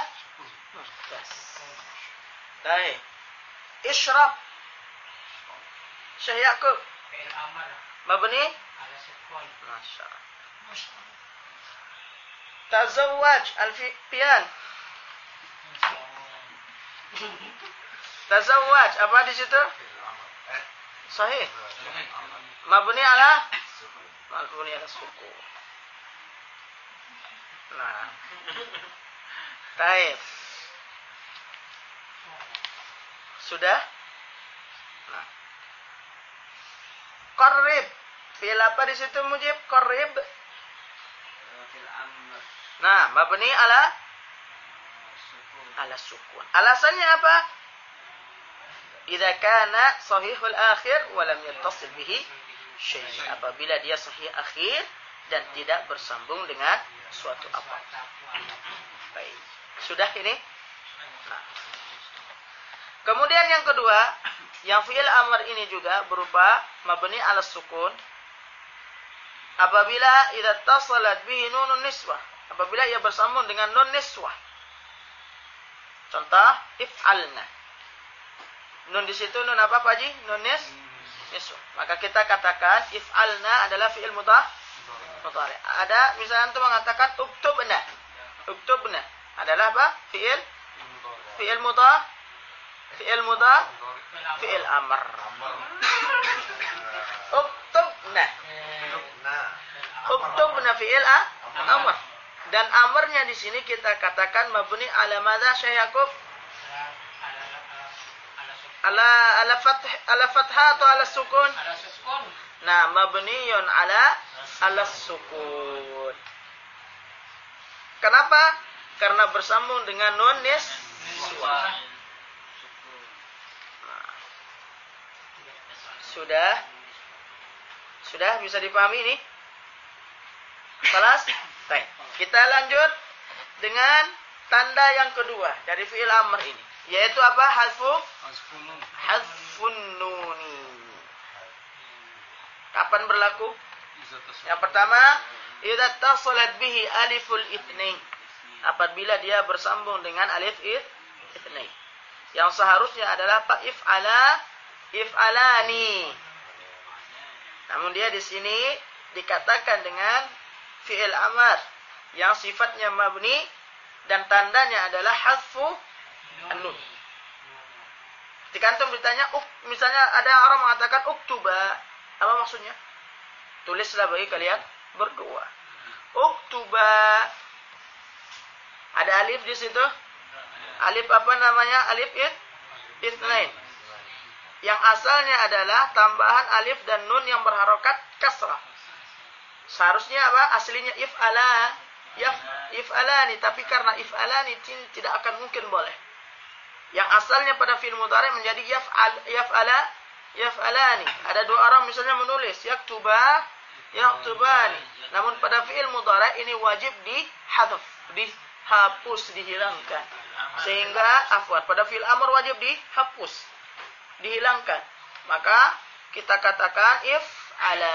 baik. Ishrab. Syekh Yaqub. Fi'il amr Mabni ala sukun. Masyaallah. Tazawwaj al-fi'an. Tazawwaj apa di situ? Sahih. Mabni ala sukun. Nah. Baik. Sudah? Nah. Qarrib. Fi'il apa di situ Mujib? Qarrib. Nah, mabni ala sukun. Alasannya apa? Idza kana sahihul akhir wa lam yattasil bihi syai'. Apabila dia sahih akhir dan tidak bersambung dengan suatu apa. Baik. Sudah ini? Nah. Kemudian yang kedua, yang fi'il amr ini juga berupa mabni ala sukun. Apabila idza tasalat bihi nunun niswah, apabila ia bersambung dengan nun niswah. Contoh if'alna. Nun di situ nun apa Pak Haji? Nun niswah. Maka kita katakan if'alna adalah fi'il mudhari'. Ada misalnya antum mengatakan uktubna. Uktubna adalah apa? Fi'il amr. Uktubna. Uktubna fi'il amr. Dan amrnya di sini kita katakan mabni ala madza Syekh Yaqub? Ala fathah atau ala sukun? Ala sukun. Nah, mabniun ala sukun. Kenapa? Karena bersambung dengan nun niswah. Nah. Sudah bisa dipahami ini? Kelas? Baik. Kita lanjut dengan tanda yang kedua dari fi'il amr ini, yaitu apa? Hazfun nuni. Kapan berlaku? Yang pertama, idza tasalat bihi aliful itsnain. Apabila dia bersambung dengan alif itsnain. Yang seharusnya adalah apa? If'alani. Namun dia di sini dikatakan dengan fi'il amr yang sifatnya mabni dan tandanya adalah An-nun. Ketika antum ditanya, misalnya ada orang mengatakan uktuba, apa maksudnya? Tulislah bagi kalian berdua. Uktuba. Ada alif di situ. Alif apa namanya? Alif itsnain. Yang asalnya adalah tambahan alif dan nun yang berharokat kasrah. Seharusnya apa? Aslinya if'alani, tapi karena if'alani tidak akan mungkin boleh. Yang asalnya pada fi'il mudhari menjadi yaf'alani. Ada dua orang misalnya menulis yaktubani. Namun pada fi'il mudhari ini wajib dihapus, dihilangkan. Sehingga pada fi'il amr wajib dihilangkan. Maka kita katakan if'ala.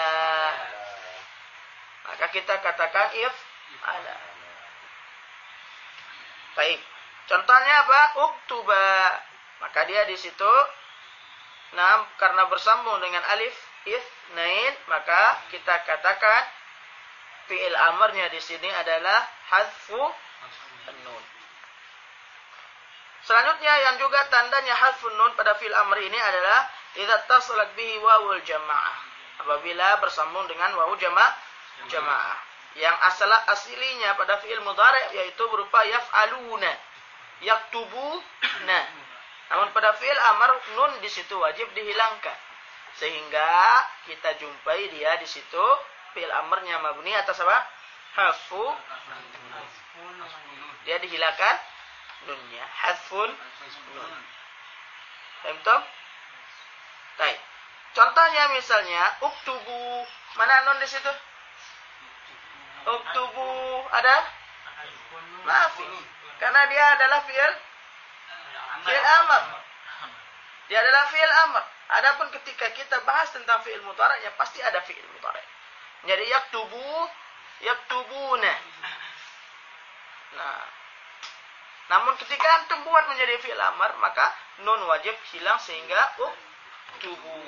Baik. Contohnya apa? Uktuba. Maka dia di situ karena bersambung dengan alif itsnain, maka kita katakan fi'il amarnya di sini adalah hadfu nun. Selanjutnya yang juga tandanya hadfun nun pada fi'il amr ini adalah idza tasalat bihi wawul jamaah. Apabila bersambung dengan wawu jamaah. Yang aslinya pada fi'il mudhari yaitu berupa yaf'aluna, yaktubuna. Namun pada fi'il amr nun di situ wajib dihilangkan. Sehingga kita jumpai dia di situ fi'il amrnya mabni atas apa? Hadfu. Dia dihilangkan nunnya, hadfun nun. Paham? Baik. Contohnya misalnya uktubu, mana nun di situ? Uktubu ada? Maaf. Karena dia adalah fi'il amr. Dia adalah fi'il amr. Adapun ketika kita bahas tentang fi'il mudhari, ya pasti ada fi'il mudhari. Jadi yaktubuna. Nah, namun ketika antum buat menjadi fi'il amr, maka nun wajib hilang sehingga uktubu.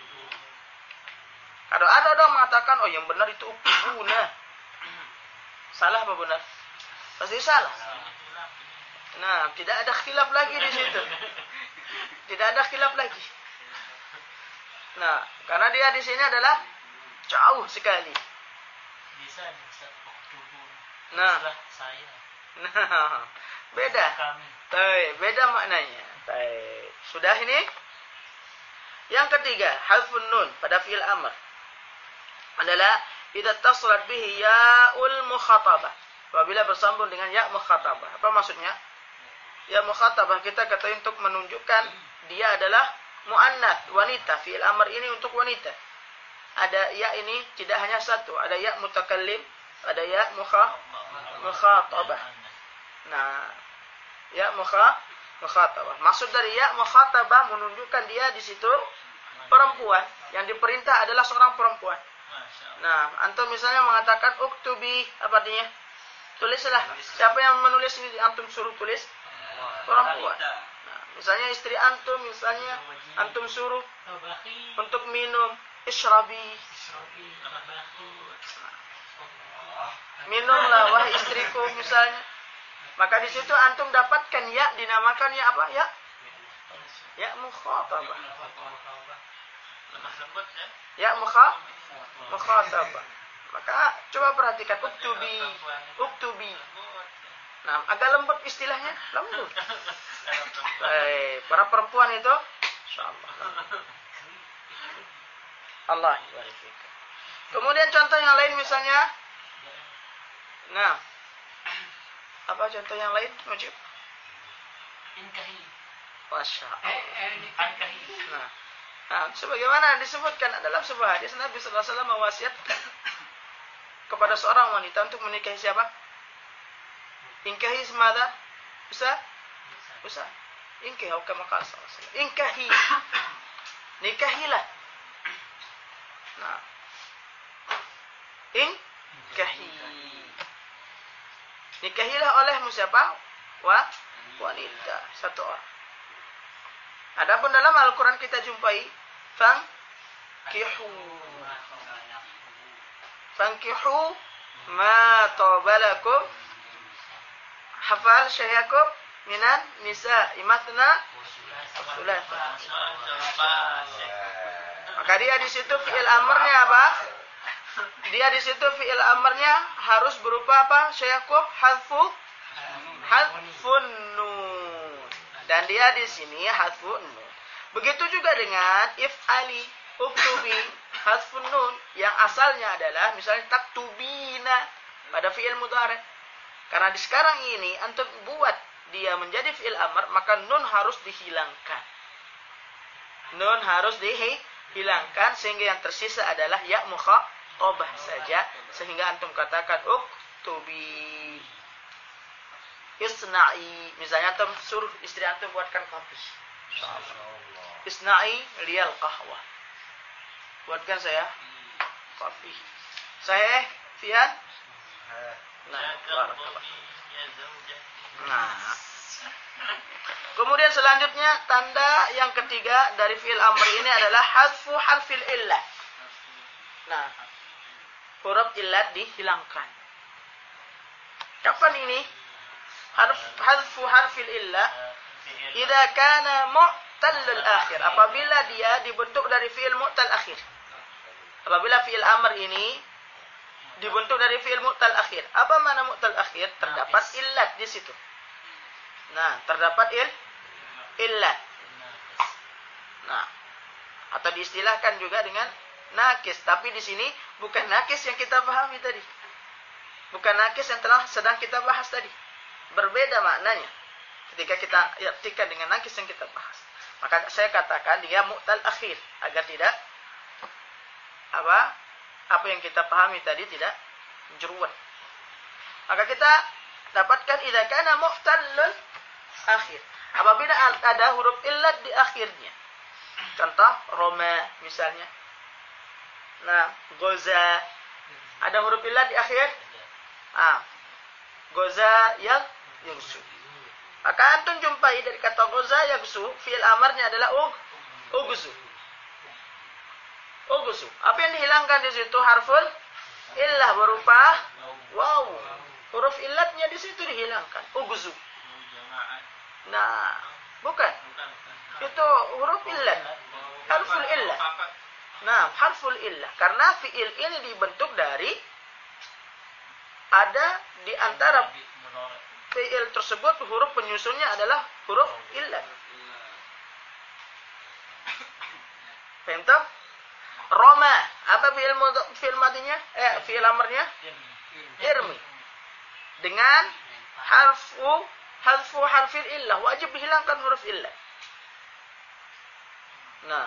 Kalau ada orang mengatakan, oh yang benar itu uktubuna. Salah apa benar? Pasti salah. Nah, tidak ada khilaf lagi di situ. Tidak ada khilaf lagi. Nah, karena dia di sini adalah jauh sekali. Bisa uktubu. Nah, saya. Nah, beda. Beda maknanya. Sudah ini? Yang ketiga, hadfun nun pada fi'il amr adalah idza tasalat bihi ya'ul mukhatabah. Apabila bersambung dengan ya mukhatabah. Apa maksudnya? Ya mukhatabah kita kata untuk menunjukkan dia adalah muannats, wanita. Fi'il amr ini untuk wanita. Ada ya ini tidak hanya satu, ada ya mutakallim, ada ya mukhatabah. Nah, ya mukhatabah. Maksud dari ya mukhatabah menunjukkan dia di situ perempuan. Yang diperintah adalah seorang perempuan. Nah, antum misalnya mengatakan uktubi, apa artinya? Tulislah. Siapa yang menulis ini antum suruh tulis? Perempuan. Nah, misalnya istri antum, misalnya antum suruh untuk minum, ishrabi. Minumlah wahai istriku misalnya. Maka di situ antum dapatkan ya dinamakan ya apa? Ya mukhatabah. Ya mukhatabah. Maka coba perhatikan uktubi. Nah, agak lembut istilahnya, lembut. Para perempuan itu insyaallah. Allah barik. Kemudian contoh yang lain misalnya. Nah, apa contoh yang lain, Mujib? Inkahi. Masya Allah. Nah, sebagaimana disebutkan dalam sebuah hadis Nabi sallallahu alaihi wasallam mewasiatkan kepada seorang wanita untuk menikahi siapa? Inkahi semada? Bisa? Inkahi kama qala sallallahu alaihi wasallam. Inkahi. Nikahilah. Nah. Inkahi. Nikahilah olehmu siapa? Wanita, satu orang. Adapun dalam Al-Quran kita jumpai Fankihu ma tobalakum. Hafal Syekh Yakub? minan nisa imatna thulatha. Maka dia di situ fi'il amrnya apa? Dia di situ fi'il amrnya harus berupa apa? Syekh hadfun nun. Dan dia di sini hadfun nun. Begitu juga dengan if'ali, uktubi, hadfun nun yang asalnya adalah misalnya taktubina pada fi'il mudhari. Karena di sekarang ini antum buat dia menjadi fi'il amr, maka nun harus dihilangkan. Nun harus dihilangkan sehingga yang tersisa adalah ya mukhatabah saja, sehingga antum katakan uktubi, isna'i. Misalnya antum suruh istri antum buatkan kopi. Isna'i liyal qahwa. Buatkan saya kopi. Saya Fian. Nah, kemudian selanjutnya tanda yang ketiga dari fi'il amr ini adalah hadfu harfil illah. Nah, huruf illat dihilangkan. Kapan ini? Hadfu harfil illah idza kana mu'tallul akhir, apabila dia dibentuk dari fi'il mu'tal akhir. Apabila fi'il amr ini dibentuk dari fi'il mu'tal akhir. Apa makna mu'tal akhir? Terdapat illat di situ. Nah, terdapat illat. Nah, atau diistilahkan juga dengan nakis, tapi di sini bukan nakis yang kita pahami tadi. Bukan nakis yang sedang kita bahas tadi. Berbeda maknanya ketika kita artikan dengan nakis yang kita bahas. Maka saya katakan dia mu'tal akhir agar tidak apa yang kita pahami tadi tidak jeruan. Maka kita dapatkan idza kana mu'tallul akhir, apabila ada huruf illat di akhirnya. Contoh Roma misalnya. Nah, goza ada huruf illat di akhir. Goza yang yugsu. Maka antum jumpai dari kata goza yugsu, fi'il amarnya adalah ugzu. Ugzu. Apa yang dihilangkan di situ? Harful illah berupa waw. Huruf illatnya di situ dihilangkan. Ugzu. Nah, bukan. Itu huruf illat. Harful illah. Nah, harful illah. Karena fi'il ini dibentuk dari ada di antara fi'il tersebut huruf penyusunnya adalah huruf illat. Paham tak? Roma, apa fi'il madinya? Fi'il amrnya? Irmi. Dengan hadfu harfil illah, wajib dihilangkan huruf illah. Nah,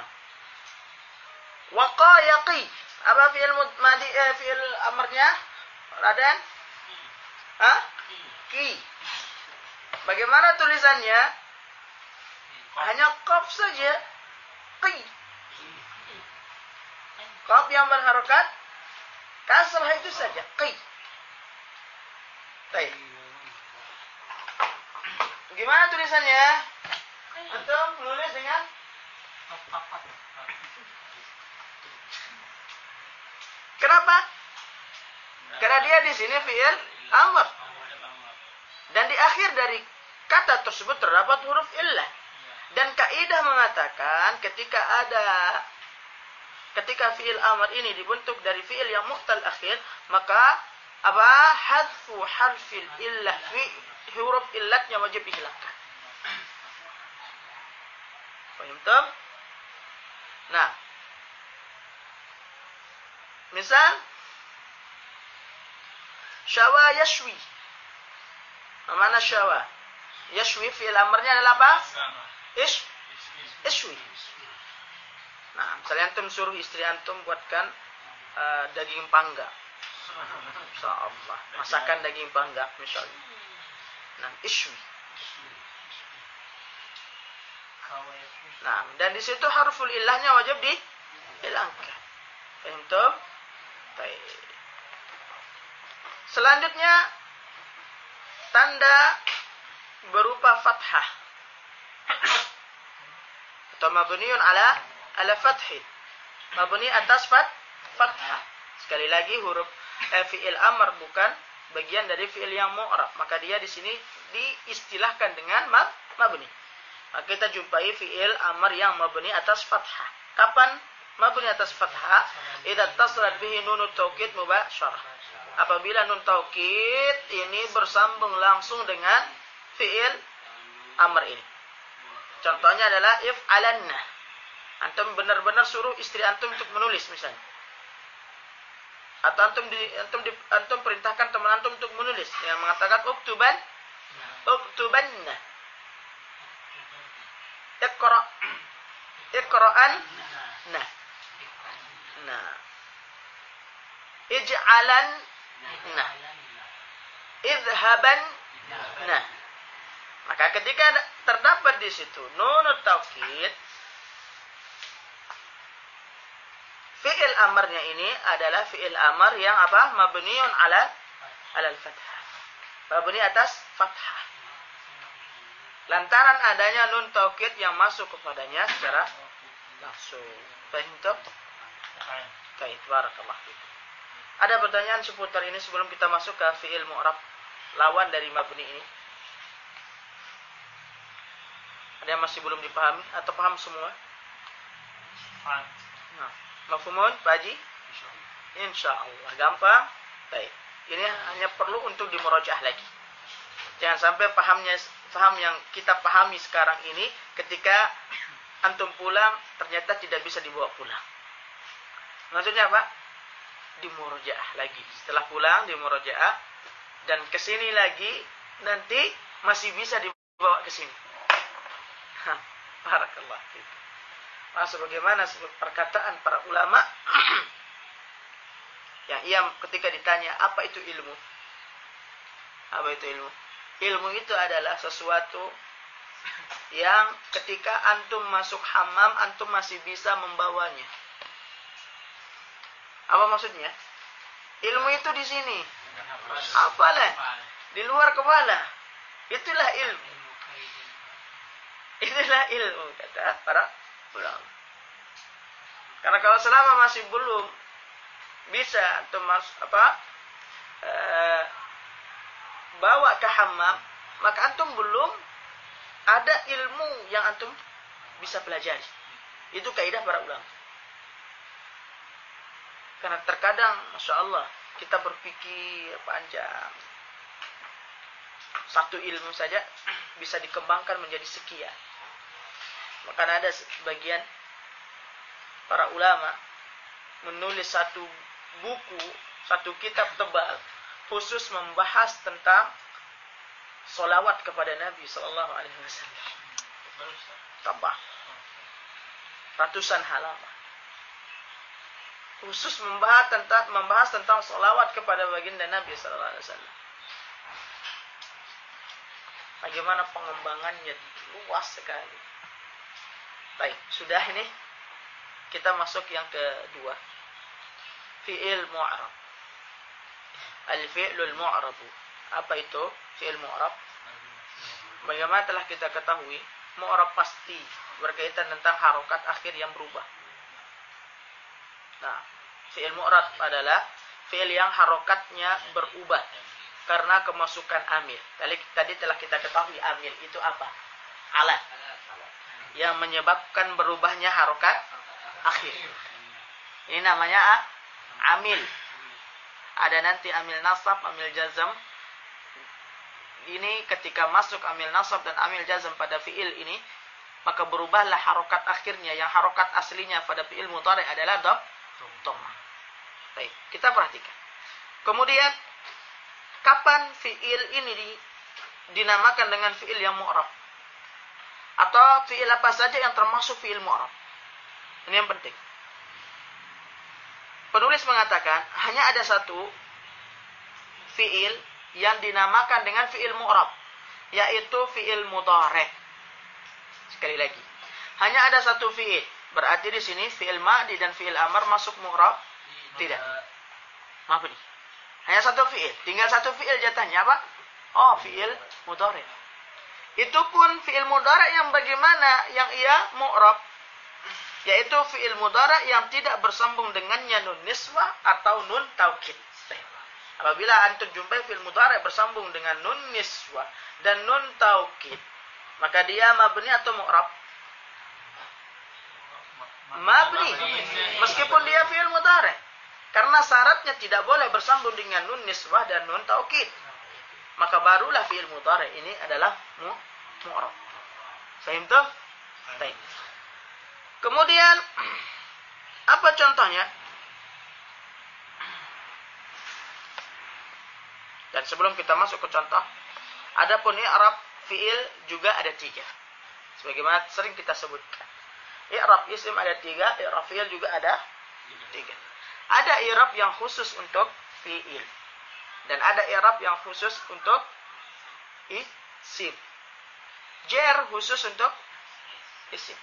waqayaqi, apa fi'il amrnya? Raden? Ki. Bagaimana tulisannya? Hanya qaf saja. Qi. Qaf yang berharokat kasrah itu saja. Qi. Baik. Gimana tulisannya? Antum menulis dengan kenapa? Karena dia di sini fi'il amr. Dan di akhir dari kata tersebut terdapat huruf illah. Dan kaidah mengatakan ketika fi'il amr ini dibentuk dari fi'il yang mu'tal akhir, maka hadfu harfil illah huruf illatnya wajib dihilangkan. Paham tak? Nah, misal syawa yashwi. Mana syawa? Yashwi fi'il amrnya adalah apa? Ishwi. Nah, misalnya antum suruh istri antum buatkan daging panggang. Insyaallah, masakan daging panggang misalnya. Nah, ishwi. Nah, dan di situ harful illahnya wajib dihilangkan. Paham tak? Baik. Selanjutnya tanda berupa fathah atau mabniun ala fathi, mabni atas fathah. Sekali lagi huruf fi'il amr bukan bagian dari fiil yang mu'rab, maka dia di sini diistilahkan dengan mabni. Maka kita jumpai fiil amr yang mabni atas fathah. Kapan mabni atas fathah? Idza tasalat bihi nunut taukid mubasyarah. Apabila nun taukid ini bersambung langsung dengan fiil amr ini. Contohnya adalah if'alanna. Antum benar-benar suruh istri antum untuk menulis misalnya. Atau antum perintahkan teman antum untuk menulis yang mengatakan uktubanna. Iqra'an. Nah. Ij'alan. Nah. Idhaban. Nah. Maka ketika terdapat di situ nunut taukid, fi'il amarnya ini adalah fi'il amar yang apa? Mabniun ala al-fathah. Mabni atas fathah. Lantaran adanya nun taukid yang masuk kepadanya secara langsung. Fahim tak? Baik, barakallah. Ada pertanyaan seputar ini sebelum kita masuk ke fi'il mu'rab lawan dari mabni ini? Ada yang masih belum dipahami atau paham semua? Paham. Nah, mafhumun, Pak Haji? Insyaallah gampang. Baik. Ini hanya perlu untuk dimurajaah lagi. Jangan sampai paham yang kita pahami sekarang ini ketika antum pulang ternyata tidak bisa dibawa pulang. Maksudnya apa? Dimurajaah lagi. Setelah pulang dimurajaah dan kesini lagi nanti masih bisa dibawa ke sini. Barakallah. Sebagaimana perkataan para ulama yang ia ketika ditanya apa itu ilmu? Apa itu ilmu? Ilmu itu adalah sesuatu yang ketika antum masuk hammam antum masih bisa membawanya. Apa maksudnya? Ilmu itu di sini. Apalah? Di luar kepala. Itulah ilmu. Itulah ilmu kata para ulama. Karena kalau selama masih belum bisa antum bawa ke hammam, maka antum belum ada ilmu yang antum bisa pelajari. Itu kaidah para ulama. Karena terkadang, masya Allah, kita berpikir panjang. Satu ilmu saja bisa dikembangkan menjadi sekian. Maka ada sebagian para ulama menulis satu buku, satu kitab tebal khusus membahas tentang solawat kepada Nabi Sallallahu Alaihi Wasallam. Tebal, ratusan halaman khusus membahas tentang solawat kepada baginda Nabi Sallallahu Alaihi Wasallam. Bagaimana pengembangannya luas sekali. Baik, sudah ini kita masuk yang kedua. Fi'il mu'rab. Al-fi'lul mu'rabu. Apa itu fi'il mu'rab? Bagaimana telah kita ketahui, mu'rab pasti berkaitan tentang harokat akhir yang berubah. Nah, fi'il mu'rab adalah fi'il yang harokatnya berubah karena kemasukan amil. Tadi telah kita ketahui amil itu apa? Alat yang menyebabkan berubahnya harokat akhir. Ini namanya amil. Ada nanti amil nasab, amil jazam. Ini ketika masuk amil nasab dan amil jazam pada fi'il ini, maka berubahlah harokat akhirnya. Yang harokat aslinya pada fi'il mudhari' adalah dhammah. Baik, kita perhatikan. Kemudian kapan fi'il ini dinamakan dengan fi'il yang mu'rab? Atau fi'il apa saja yang termasuk fi'il mu'rab? Ini yang penting. Penulis mengatakan hanya ada satu fi'il yang dinamakan dengan fi'il mu'rab, yaitu fi'il mudhari'. Sekali lagi, hanya ada satu fi'il. Berarti di sini fi'il madi dan fi'il amar masuk mu'rab? Tidak. Maaf nih. Hanya satu fi'il. Tinggal satu fi'il jatahnya apa? Oh, fi'il mudhari'. Itu pun fi'il mudhari' yang bagaimana? Yang ia mu'rab, yaitu fi'il mudhari' yang tidak bersambung dengannya nun niswah atau nun taukid. Apabila antum jumpai fi'il mudhari bersambung dengan nun niswah dan nun taukid, maka dia mabni atau mu'rab? Mabni. Meskipun dia fi'il mudhari. Karena syaratnya tidak boleh bersambung dengan nun niswah dan nun taukid. Maka barulah fi'il mudhari ini adalah mu'rab. Paham tuh? Baik. Kemudian apa contohnya? Dan sebelum kita masuk ke contoh, adapun i'rab fi'il juga ada 3. Sebagaimana sering kita sebutkan. I'rab isim ada 3, i'rab fi'il juga ada 3. Ada i'rab yang khusus untuk fi'il. Dan ada i'rab yang khusus untuk isim. Jar khusus untuk isim.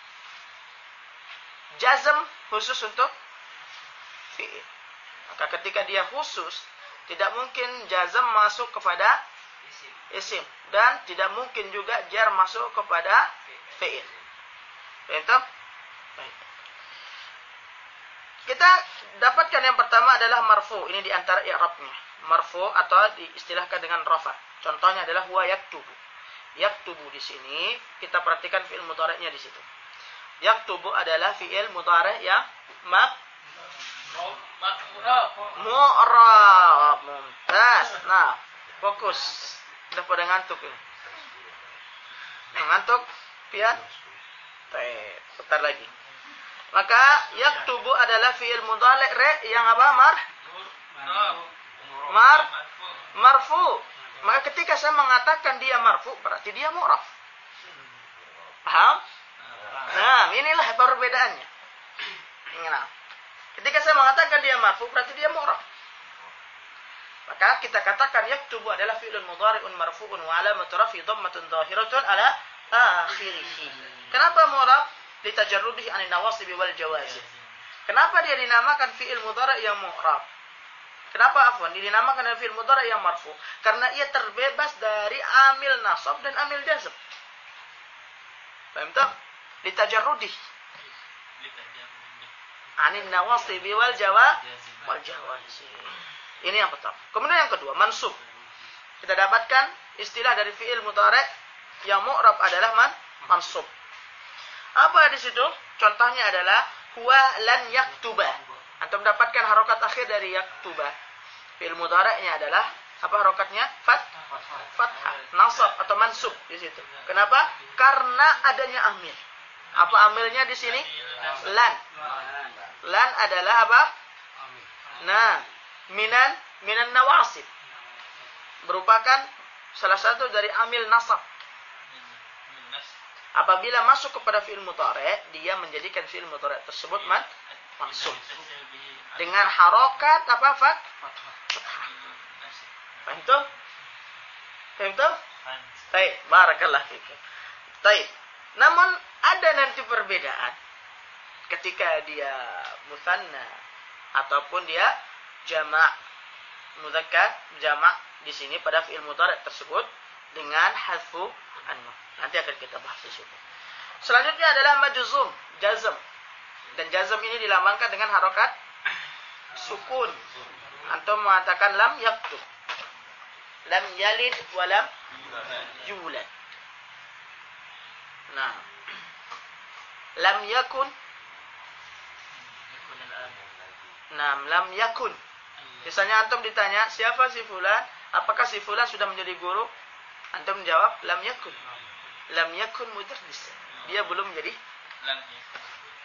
Jazm khusus untuk fi'il. Maka ketika dia khusus, tidak mungkin jazm masuk kepada isim. Dan tidak mungkin juga jar masuk kepada fi'il. Paham? Baik. Kita dapatkan yang pertama adalah marfu. Ini di antara i'rabnya. Marfu atau diistilahkan dengan rafa. Contohnya adalah huwa yaktubu. Yaktubu di sini kita perhatikan fi'il mudhari'nya di situ. Yaktubu adalah fi'il mudhari' yang mu'rab. Mumtaz. Nah, fokus. Udah pada ngantuk ini. Ngantuk? Pian? Baik, putar lagi. Maka yaktubu adalah fi'il mudhari' yang apa? Marfu. Maka ketika saya mengatakan dia marfu, berarti dia mu'rab. Paham? Nah, inilah perbedaannya. Ingat. Ketika saya mengatakan dia marfu, berarti dia mu'rab. Maka kita katakan yaktubu adalah fi'lun mudhari'un marfu'un wa alamatu raf'i dhammatun dhahiratun ala akhirih. Kenapa mu'rab? Litajarrudihi 'anil nawasib wal jawazim. Kenapa dia dinamakan fi'il mudhari' yang mu'rab? Kenapa dinamakan dengan fi'il mudhari' yang marfu? Karena ia terbebas dari amil nasab dan amil jazm. Paham tak? Litajarrudih 'anil nawasib wal jawazim. Ini yang pertama. Kemudian yang kedua, mansub. Kita dapatkan istilah dari fi'il mudhari' yang mu'rab adalah mansub. Apa di situ? Contohnya adalah huwa lan yaktuba. Antum mendapatkan harokat akhir dari yaktuba. Fi'il mudhari'nya adalah apa harokatnya? Fathah, nasab atau mansub di situ. Kenapa? Karena adanya amil. Apa amilnya di sini? Lan. Lan adalah apa? Nah, minan nawasib. Merupakan salah satu dari amil nasab. Apabila masuk kepada fi'il mudhari', dia menjadikan fi'il mudhari' tersebut mansub. Dengan harokat apa? Fathah. Paham tuh? Paham tuh? Baik, barakallah fikum. Baik. Namun ada nanti perbedaan ketika dia mutsanna ataupun dia jama' mudzakkar jama' di sini pada fi'il mudhari' tersebut dengan hadfu an-nun. Nanti akan kita bahas di situ. Selanjutnya adalah majzum, jazm. Dan jazm ini dilambangkan dengan harokat sukun. Antum mengatakan lam yaktub. Lam yalid wa lam yulad. Nah. Lam yakun. Nah, lam yakun. Misalnya antum ditanya, siapa si fulan? Apakah si fulan sudah menjadi guru? Antum menjawab, lam yakun. Lam yakun mudarris. Dia belum menjadi lam yakun.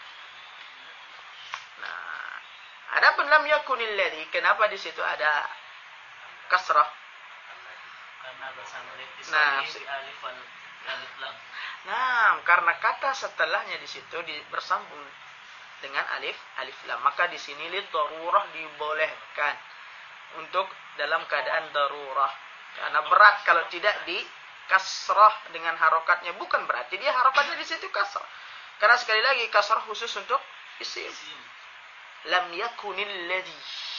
Nah, adapun lam yakunil ladzi, kenapa di situ ada kasrah? Karena bersama alif lam. Nah, karena kata setelahnya di situ bersambung dengan alif lam, maka di sini lid darurah dibolehkan untuk dalam keadaan darurah. Karena berat kalau tidak di kasrah dengan harokatnya, bukan berarti dia harokatnya di situ kasrah. Karena sekali lagi kasrah khusus untuk isim. Lam yakunil ladzi.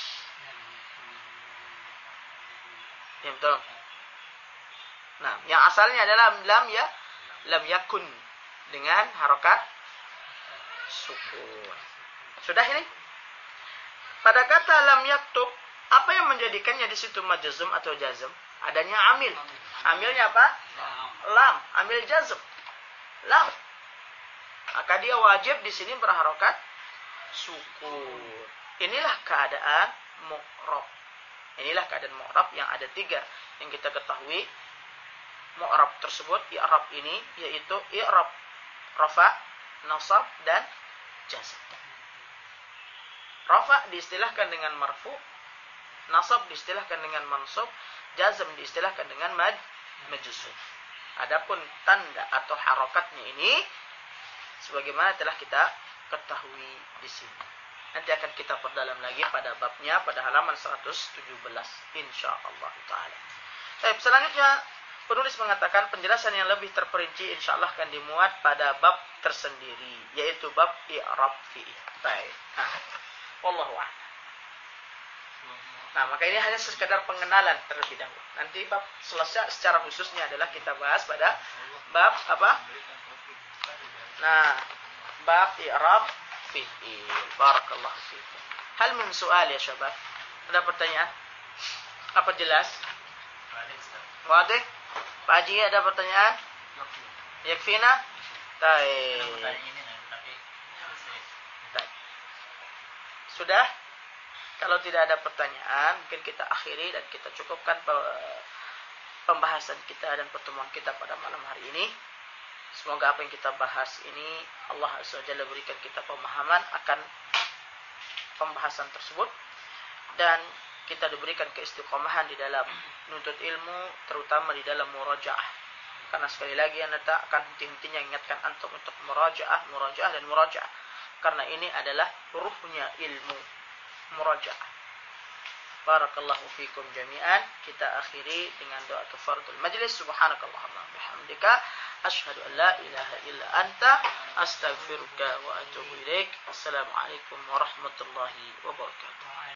Ya betul. Nah, yang asalnya adalah lam yakun dengan harokat sukun. Sudah ini? Pada kata lam yaktub Apa yang menjadikannya di situ majzum atau jazm? Adanya amil. Amilnya apa? Lam. Amil jazm. Lam. Maka dia wajib di sini berharokat sukun. Inilah keadaan mu'rab. Inilah keadaan mu'rab yang ada 3 yang kita ketahui. Mu'rab tersebut, i'rab ini yaitu i'rab rafa, nasab dan jazm. Rafa diistilahkan dengan marfu, nasab diistilahkan dengan mansub, jazm diistilahkan dengan majzum. Adapun tanda atau harokatnya ini sebagaimana telah kita ketahui di sini. Nanti akan kita perdalam lagi pada babnya pada halaman 117 insyaallah taala. Baik, selanjutnya penulis mengatakan penjelasan yang lebih terperinci insyaallah akan dimuat pada bab tersendiri yaitu bab i'rab fi'il. Baik. Wallahu a'lam. Nah, maka ini hanya sekedar pengenalan terlebih dahulu. Nanti bab selesai secara khususnya adalah kita bahas pada bab apa? Nah, bab i'rab fi'il. Barakallahu fiikum. Hal min soal ya syabab? Ada pertanyaan? Apa jelas? Wadih? Pak Haji ada pertanyaan? Yakfina? Baik. Sudah? Kalau tidak ada pertanyaan, mungkin kita akhiri dan kita cukupkan pembahasan kita dan pertemuan kita pada malam hari ini. Semoga apa yang kita bahas ini Allah Azza wa Jalla berikan kita pemahaman akan pembahasan tersebut dan kita diberikan keistiqomahan di dalam menuntut ilmu, terutama di dalam murajaah. Karena sekali lagi anda tak akan henti-hentinya ingatkan antum untuk murajaah dan murajaah. Karena ini adalah ruhnya ilmu, murajaah. Barakallahu fikum jami'an. Kita akhiri dengan doa kafaratul majlis. Subhanakallahumma bihamdika asyhadu an la ilaha illa anta astaghfiruka wa atubu ilaik. Assalamualaikum warahmatullahi wabarakatuh.